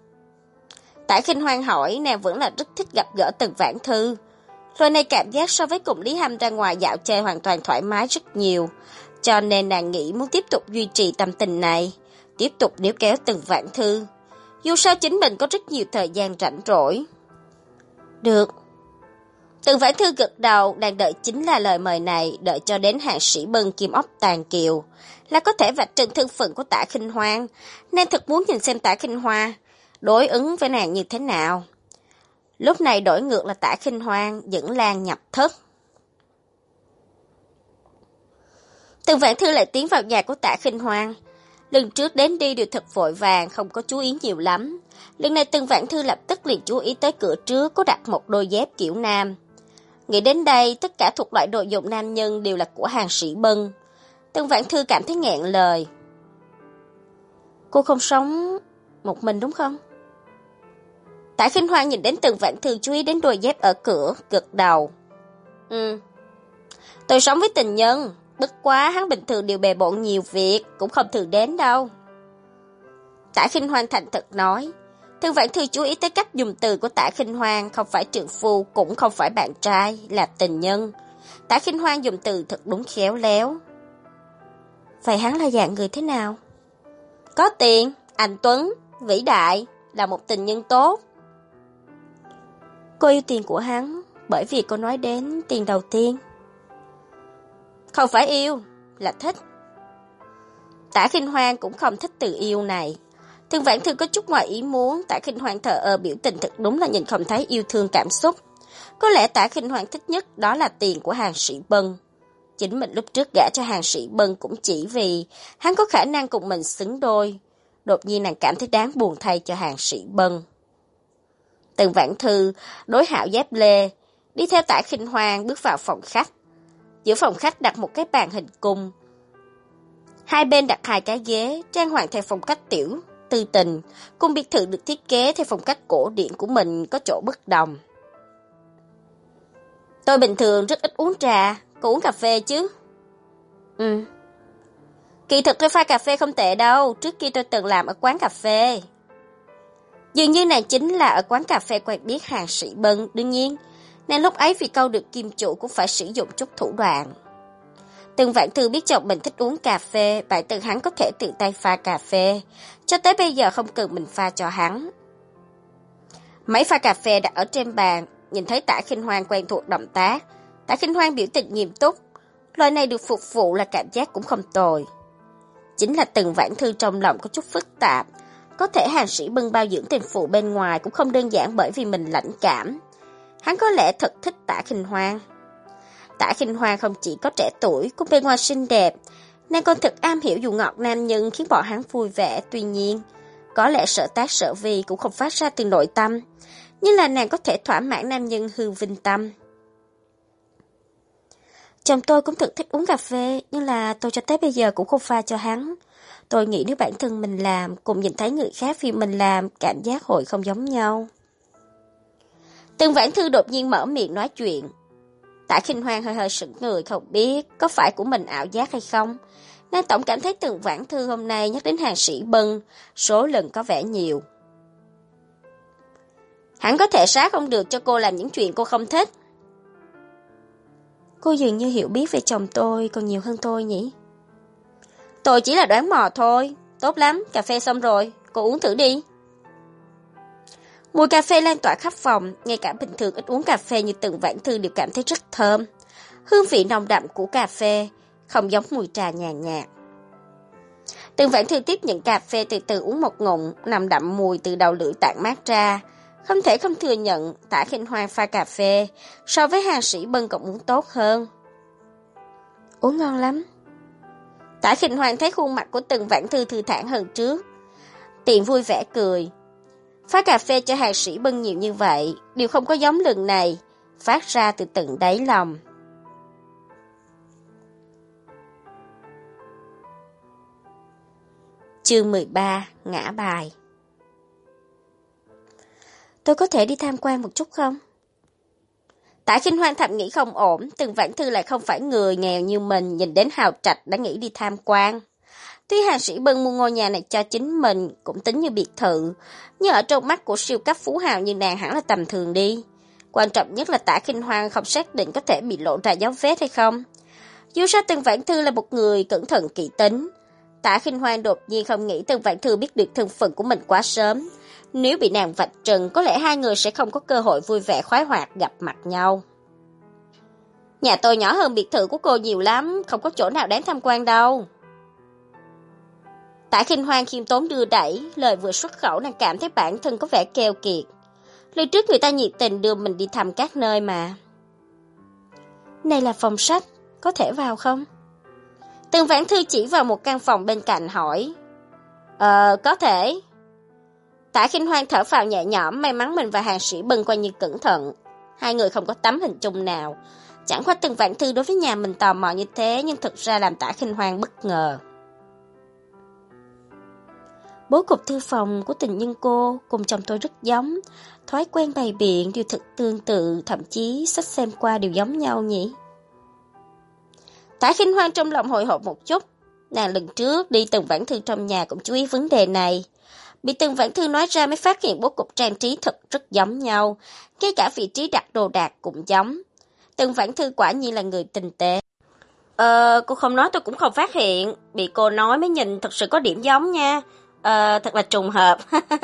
Tả Khinh Hoan hỏi, nàng vẫn là rất thích gặp gỡ Tần Vãn Thư. Rồi này cảm giác so với cùng Lý Hâm ra ngoài dạo chơi hoàn toàn thoải mái rất nhiều. Cho nên nàng nghĩ muốn tiếp tục duy trì tâm tình này, tiếp tục níu kéo Tần Vãn Thư. Dù sao chính mình có rất nhiều thời gian rảnh rỗi. Được. Tần Vãn Thư gật đầu, đang đợi chính là lời mời này, đợi cho đến Hạng Sĩ Bân kim ốc tàn kiều, là có thể vạch trần thân phận của Tả Khinh Hoan. Nàng thật muốn nhìn xem Tả Khinh Hoan đối ứng với nàng như thế nào. Lúc này đổi ngược là Tả Khinh Hoan dẫn Lan nhập thất. Tần Vãn Thư lại tiến vào nhà của Tả Khinh Hoan. Lần trước đến đi đều thật vội vàng, không có chú ý nhiều lắm. Lần này Tần Vãn Thư lập tức liền chú ý tới cửa trước có đặt một đôi dép kiểu nam. Nghĩ đến đây, tất cả thuộc loại đồ dụng nam nhân đều là của Hạng Sĩ Bân. Tần Vãn Thư cảm thấy nghẹn lời. Cô không sống một mình đúng không? Tả Khinh Hoan nhìn đến Tần Vãn Thư chú ý đến đôi dép ở cửa, gật đầu. Ừ, tôi sống với tình nhân, bất quá hắn bình thường đều bề bộn nhiều việc, cũng không thường đến đâu. Tả Khinh Hoan thành thật nói. Tần Vãn Thư chú ý tới cách dùng từ của Tả Khinh Hoan, không phải trượng phu, cũng không phải bạn trai, là tình nhân. Tả Khinh Hoan dùng từ thật đúng khéo léo. Vậy hắn là dạng người thế nào? Có tiền, anh tuấn, vĩ đại, là một tình nhân tốt. Cô yêu tiền của hắn, bởi vì cô nói đến tiền đầu tiên. Không phải yêu, là thích. Tả Khinh Hoan cũng không thích từ yêu này. Thường Vãn Thư có chút ngoài ý muốn, Tạ Khinh Hoan thờ ơ biểu tình thật đúng là nhìn không thấy yêu thương cảm xúc. Có lẽ Tạ Khinh Hoan thích nhất đó là tiền của Hàn Sĩ Bân. Chính mình lúc trước gả cho Hàn Sĩ Bân cũng chỉ vì hắn có khả năng cùng mình xứng đôi. Đột nhiên nàng cảm thấy đáng buồn thay cho Hàn Sĩ Bân. Tần Vãn Thư đối hảo dép lê, đi theo Tạ Khinh Hoan bước vào phòng khách. Giữa phòng khách đặt một cái bàn hình cung. Hai bên đặt hai cái ghế, trang hoàng theo phong cách tiểu, tư tình, cùng biệt thự được thiết kế theo phong cách cổ điển của mình có chỗ bất đồng. Tôi bình thường rất ít uống trà, có uống cà phê chứ? Ừ. Kỳ thực tôi pha cà phê không tệ đâu, trước kia tôi từng làm ở quán cà phê. Dường như nàng chính là ở quán cà phê quen biết Hàn Sĩ Bân, đương nhiên, nàng lúc ấy vì câu được kim chủ cũng phải sử dụng chút thủ đoạn. Tần Vãn Thư biết chồng mình thích uống cà phê, vậy từ hắn có thể tự tay pha cà phê, cho tới bây giờ không cần mình pha cho hắn. Máy pha cà phê đặt ở trên bàn, nhìn thấy Tạ Khinh Hoan quen thuộc động tác, Tạ Khinh Hoan biểu tình nghiêm túc, loại này được phục vụ là cảm giác cũng không tồi. Chính là Tần Vãn Thư trong lòng có chút phức tạp, có thể Hàn Sĩ Bân bao dưỡng tình phụ bên ngoài cũng không đơn giản bởi vì mình lãnh cảm. Hắn có lẽ thật thích Tạ Khinh Hoan. Tạ Khinh Hoan không chỉ có trẻ tuổi, cũng bên ngoài xinh đẹp, nàng còn thật am hiểu dụ ngọt nam nhân khiến bọn hắn vui vẻ. Tuy nhiên, có lẽ sở tác sở vi cũng không phát ra từ nội tâm, nhưng là nàng có thể thỏa mãn nam nhân hư vinh tâm. Chồng tôi cũng thật thích uống cà phê, nhưng là tôi cho tới bây giờ cũng không pha cho hắn. Tôi nghĩ nếu bản thân mình làm, cùng nhìn thấy người khác vì mình làm, cảm giác hội không giống nhau. Tần Vãn Thư đột nhiên mở miệng nói chuyện. Tạ Khinh Hoan hơi hơi sững người, không biết có phải của mình ảo giác hay không. Nàng tổng cảm thấy Tần Vãn Thư hôm nay nhắc đến Hàn Sĩ Bân, số lần có vẻ nhiều. Hắn có thể xá không được cho cô làm những chuyện cô không thích. Cô dường như hiểu biết về chồng tôi còn nhiều hơn tôi nhỉ? Tôi chỉ là đoán mò thôi. Tốt lắm, cà phê xong rồi, cô uống thử đi. Mùi cà phê lan tỏa khắp phòng, ngay cả bình thường ít uống cà phê như Tần Vãn Thư đều cảm thấy rất thơm. Hương vị nồng đậm của cà phê, không giống mùi trà nhàn nhạt. Tần Vãn Thư tiếp nhận cà phê từ từ uống một ngụm, nồng đậm mùi từ đầu lưỡi tản mát ra. Không thể không thừa nhận, Tạ Khinh Hoan pha cà phê so với Hàn Sĩ Bân còn muốn tốt hơn. Uống ngon lắm. Tạ Khinh Hoan thấy khuôn mặt của Tần Vãn Thư thư thản hơn trước, tiện vui vẻ cười. Pha cà phê cho Hàn Sĩ Bân nhiều như vậy, đều không có giống lần này, phát ra từ tận đáy lòng. Chương mười ba, ngã bài. Tôi có thể đi tham quan một chút không? Tạ Khinh Hoan thầm nghĩ không ổn, Tần Vãn Thư lại không phải người nghèo như mình, nhìn đến hào trạch đã nghĩ đi tham quan. Tuy Hàn Sĩ Bân mua ngôi nhà này cho chính mình, cũng tính như biệt thự, nhưng ở trong mắt của siêu cấp phú hào như nàng hẳn là tầm thường đi. Quan trọng nhất là Tạ Khinh Hoan không xác định có thể bị lộ ra dấu vết hay không. Dù sao Tần Vãn Thư là một người cẩn thận kỹ tính. Tạ Khinh Hoan đột nhiên không nghĩ Tần Vãn Thư biết được thân phận của mình quá sớm. Nếu bị nàng vạch trần, có lẽ hai người sẽ không có cơ hội vui vẻ khoái hoạt gặp mặt nhau. Nhà tôi nhỏ hơn biệt thự của cô nhiều lắm, không có chỗ nào đáng tham quan đâu. Tạ Khinh Hoan khiêm tốn đưa đẩy, lời vừa xuất khẩu nàng cảm thấy bản thân có vẻ keo kiệt. Lần trước người ta nhiệt tình đưa mình đi thăm các nơi mà. Này là phòng sách, có thể vào không? Tần Vãn Thư chỉ vào một căn phòng bên cạnh hỏi. Ờ, có thể. Tạ Khinh Hoan thở phào nhẹ nhõm, may mắn mình và Hàn Sĩ Bân coi như cẩn thận. Hai người không có tấm hình chung nào. Chẳng qua Tần Vãn Thư đối với nhà mình tò mò như thế, nhưng thực ra làm Tạ Khinh Hoan bất ngờ. Bố cục thư phòng của tình nhân cô cùng chồng tôi rất giống, thói quen bày biện đều thật tương tự, thậm chí sách xem qua đều giống nhau nhỉ. Tạ Khinh Hoan trong lòng hồi hộp một chút, nàng lần trước đi Tần Vãn Thư trong nhà cũng chú ý vấn đề này. Bị Tần Vãn Thư nói ra mới phát hiện bố cục trang trí thật rất giống nhau, ngay cả vị trí đặt đồ đạc cũng giống. Tần Vãn Thư quả nhiên là người tinh tế. Ờ, cô không nói tôi cũng không phát hiện, bị cô nói mới nhìn thật sự có điểm giống nha. Ờ, thật là trùng hợp.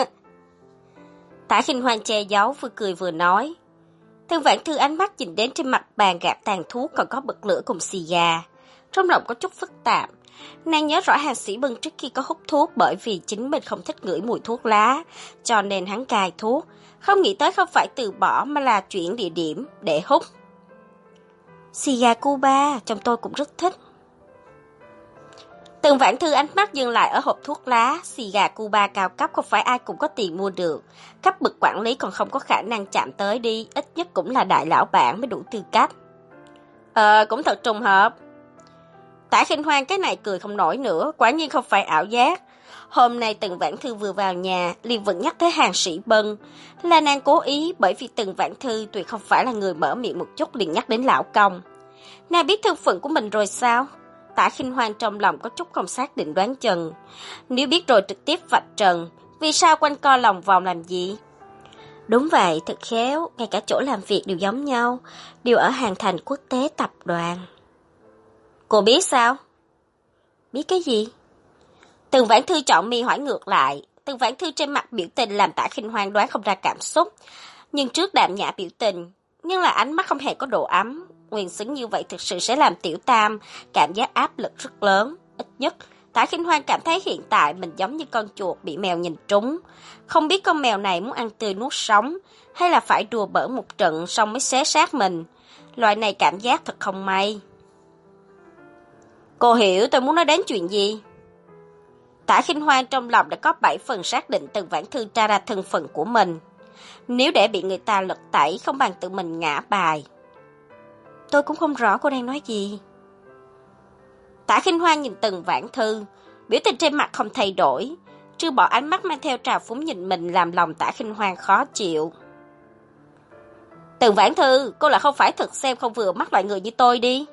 Tạ Khinh Hoan che giấu vừa cười vừa nói. Tần Vãn Thư ánh mắt nhìn đến trên mặt bàn gạp tàn thuốc còn có bật lửa cùng xì gà. Trong lòng có chút phức tạp, Nàng nhớ rõ Hàng Sĩ Bân trước khi có hút thuốc bởi vì chính mình không thích ngửi mùi thuốc lá, cho nên hắn cai thuốc. Không nghĩ tới không phải từ bỏ mà là chuyển địa điểm để hút. Xì gà Cuba, chồng tôi cũng rất thích. Tần Vãn Thư ánh mắt dừng lại ở hộp thuốc lá, xì gà Cuba cao cấp không phải ai cũng có tiền mua được. Cấp bậc quản lý còn không có khả năng chạm tới đi, ít nhất cũng là đại lão bản mới đủ tư cách. Ờ, cũng thật trùng hợp. Tả Khinh Hoan cái này cười không nổi nữa, quả nhiên không phải ảo giác. Hôm nay Tần Vãn Thư vừa vào nhà, liền vẫn nhắc tới Hàng Sĩ Bân. Là nàng cố ý bởi vì Tần Vãn Thư tuyệt không phải là người mở miệng một chút liền nhắc đến lão công. Nàng biết thân phận của mình rồi sao? Tả Khinh Hoan trong lòng có chút không xác định đoán chừng. Nếu biết rồi trực tiếp vạch trần, vì sao quanh co lòng vòng làm gì? Đúng vậy, thật khéo, ngay cả chỗ làm việc đều giống nhau, đều ở Hàng Thành Quốc tế tập đoàn. Cô biết sao? Biết cái gì? Tần Vãn Thư chọn mi hỏi ngược lại. Tần Vãn Thư trên mặt biểu tình làm Tả Khinh Hoan đoán không ra cảm xúc. Nhưng trước đạm nhã biểu tình, nhưng là ánh mắt không hề có độ ấm. Nguyên xứng như vậy thực sự sẽ làm Tiểu Tam cảm giác áp lực rất lớn. Ít nhất, Tả Khinh Hoan cảm thấy hiện tại mình giống như con chuột bị mèo nhìn trúng. Không biết con mèo này muốn ăn tươi nuốt sống, hay là phải đùa bỡn một trận xong mới xé xác mình. Loại này cảm giác thật không may. Cô hiểu tôi muốn nói đến chuyện gì? Tả Khinh Hoan trong lòng đã có bảy phần xác định Tần Vãn Thư tra ra thân phận của mình. Nếu để bị người ta lật tẩy không bằng tự mình ngã bài. Tôi cũng không rõ cô đang nói gì. Tả Khinh Hoan nhìn Tần Vãn Thư, biểu tình trên mặt không thay đổi, trừ bỏ ánh mắt mang theo trào phúng nhìn mình làm lòng Tả Khinh Hoan khó chịu. Tần Vãn Thư, cô là không phải thật xem không vừa mắt loại người như tôi đi.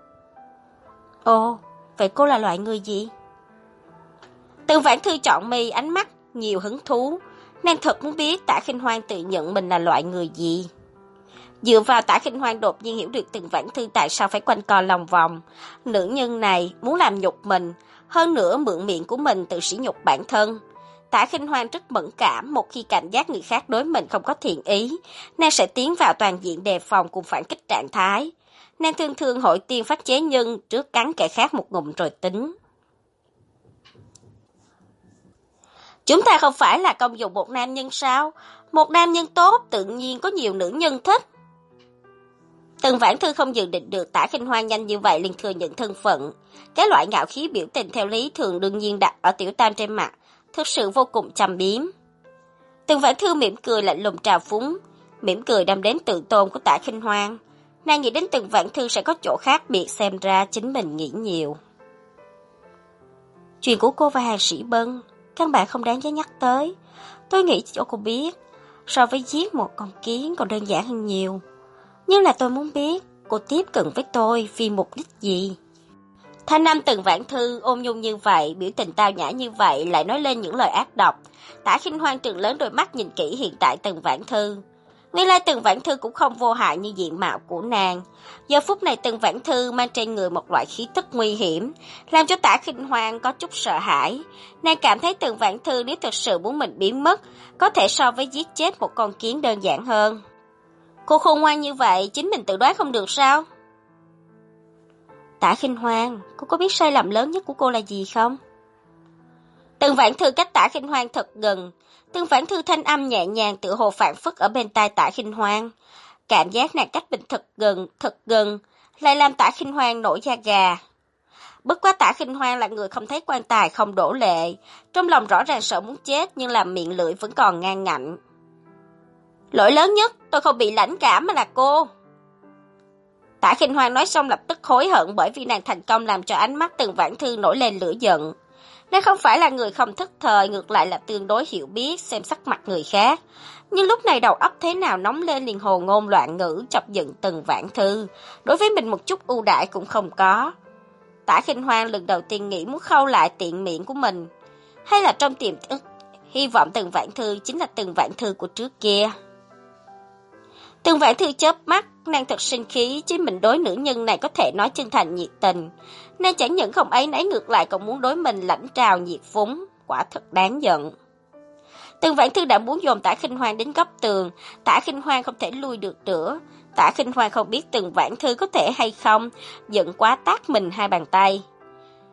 Ồ, vậy cô là loại người gì? Tần Vãn Thư chọn mi, ánh mắt nhiều hứng thú. Nàng thật muốn biết Tả Khinh Hoan tự nhận mình là loại người gì. Dựa vào Tả Khinh Hoan đột nhiên hiểu được Tần Vãn Thư tại sao phải quanh co lòng vòng. Nữ nhân này muốn làm nhục mình, hơn nữa mượn miệng của mình tự sỉ nhục bản thân. Tả Khinh Hoan rất mẫn cảm, một khi cảm giác người khác đối mình không có thiện ý, nàng sẽ tiến vào toàn diện đề phòng cùng phản kích trạng thái. Nàng thường thường hội tiên phát chế nhân trước cắn kẻ khác một ngụm rồi tính. Chúng ta không phải là công dụng một nam nhân sao? Một nam nhân tốt tự nhiên có nhiều nữ nhân thích. Tần Vãn Thư không dự định được Tả Khinh Hoan nhanh như vậy liền thừa nhận thân phận. Cái loại ngạo khí biểu tình theo lý thường đương nhiên đặt ở Tiểu Tam trên mặt, thực sự vô cùng châm biếm. Tần Vãn Thư mỉm cười lạnh lùng trào phúng, mỉm cười đâm đến tự tôn của Tả Khinh Hoan. Nàng nghĩ đến Tần Vãn Thư sẽ có chỗ khác biệt, xem ra chính mình nghĩ nhiều. Chuyện của cô và Hàng Sĩ Bân căn bản không đáng giá nhắc tới. Tôi nghĩ cho cô biết, so với giết một con kiến còn đơn giản hơn nhiều. Nhưng là tôi muốn biết, cô tiếp cận với tôi vì mục đích gì? Thanh âm Tần Vãn Thư ôn nhung như vậy, biểu tình tao nhã như vậy, lại nói lên những lời ác độc. Tả Khinh Hoan trừng lớn đôi mắt nhìn kỹ hiện tại Tần Vãn Thư. Nguyên lai Tần Vãn Thư cũng không vô hại như diện mạo của nàng. Giờ phút này Tần Vãn Thư mang trên người một loại khí tức nguy hiểm, làm cho Tả Khinh Hoan có chút sợ hãi. Nàng cảm thấy Tần Vãn Thư nếu thực sự muốn mình biến mất, có thể so với giết chết một con kiến đơn giản hơn. Cô khôn ngoan như vậy, chính mình tự đoán không được sao? Tả Khinh Hoan, cô có biết sai lầm lớn nhất của cô là gì không? Tần Vãn Thư cách Tả Khinh Hoan thật gần. Tần Vãn Thư thanh âm nhẹ nhàng tựa hồ phảng phất ở bên tai Tả Khinh Hoan. Cảm giác nàng cách mình thật gần, thật gần, lại làm Tả Khinh Hoan nổi da gà. Bất quá Tả Khinh Hoan là người không thấy quan tài không đổ lệ, trong lòng rõ ràng sợ muốn chết nhưng làm miệng lưỡi vẫn còn ngang ngạnh. Lỗi lớn nhất, tôi không bị lãnh cảm mà là cô. Tả Khinh Hoan nói xong lập tức hối hận bởi vì nàng thành công làm cho ánh mắt Tần Vãn Thư nổi lên lửa giận. Nàng không phải là người không thức thời, ngược lại là tương đối hiểu biết, xem sắc mặt người khác. Nhưng lúc này đầu óc thế nào nóng lên liền hồ ngôn loạn ngữ, chọc giận Tần Vãn Thư. Đối với mình một chút ưu đãi cũng không có. Tả Khinh Hoan lần đầu tiên nghĩ muốn khâu lại tiện miệng của mình. Hay là trong tiềm thức, hy vọng Tần Vãn Thư chính là Tần Vãn Thư của trước kia. Tần Vãn Thư chớp mắt, nàng thật sinh khí, chứ mình đối nữ nhân này có thể nói chân thành nhiệt tình. Nàng chẳng những không áy náy ngược lại còn muốn đối mình lãnh trào nhiệt phúng, quả thật đáng giận. Tần Vãn Thư đã muốn dồn Tả Khinh Hoan đến góc tường, Tả Khinh Hoan không thể lui được nữa. Tả Khinh Hoan không biết Tần Vãn Thư có thể hay không, giận quá tát mình hai bàn tay.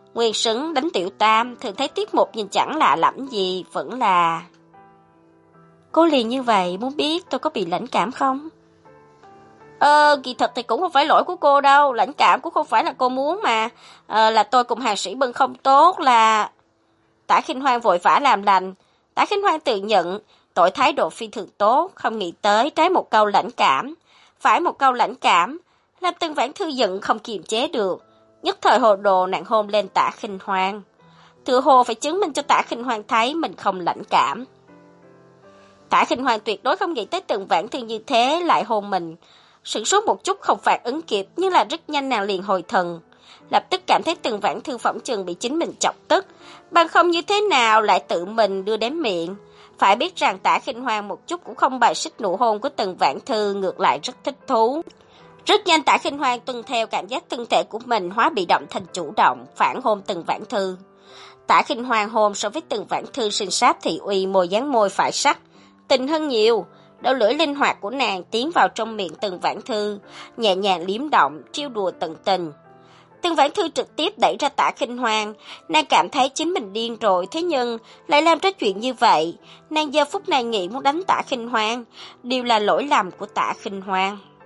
Nguyên Sứng đánh Tiểu Tam, thường thấy tiết mục nhìn chẳng lạ lẫm gì, vẫn là... Cô liền như vậy, muốn biết tôi có bị lãnh cảm không? Ờ, kỳ thật thì cũng không phải lỗi của cô đâu, lãnh cảm cũng không phải là cô muốn mà. Ờ, là tôi cùng Hàng Sĩ Bân không tốt là... Tả Khinh Hoan vội vã làm lành. Tả Khinh Hoan tự nhận, tội thái độ phi thường tốt, không nghĩ tới trái một câu lãnh cảm. Phải một câu lãnh cảm, làm Tân Vãn Thư giận không kiềm chế được. Nhất thời hồ đồ nàng hôn lên Tả Khinh Hoan. Tựa hồ phải chứng minh cho Tả Khinh Hoan thấy mình không lãnh cảm. Tả Khinh Hoan tuyệt đối không nghĩ tới Tân Vãn Thư như thế lại hôn mình. Sửng sốt một chút không phản ứng kịp, nhưng là rất nhanh nàng liền hồi thần. Lập tức cảm thấy Tân Vãn Thư phỏng chừng bị chính mình chọc tức, bằng không như thế nào lại tự mình đưa đến miệng. Phải biết rằng Tả Khinh Hoan một chút cũng không bài xích nụ hôn của Tân Vãn Thư, ngược lại rất thích thú. Rất nhanh Tả Khinh Hoan tuân theo cảm giác thân thể của mình hóa bị động thành chủ động, phản hôn Tân Vãn Thư. Tả Khinh Hoan hôn so với Tân Vãn Thư sinh sát thị uy, môi dáng môi phải sắc, tình hơn nhiều. Đầu lưỡi linh hoạt của nàng tiến vào trong miệng Tân Vãn Thư, nhẹ nhàng liếm động, trêu đùa tận tình. Tân Vãn Thư trực tiếp đẩy ra Tả Khinh Hoan, nàng cảm thấy chính mình điên rồi, thế nhưng lại làm ra chuyện như vậy. Nàng giờ phút này nghĩ muốn đánh Tả Khinh Hoan, đều là lỗi lầm của Tả Khinh Hoan.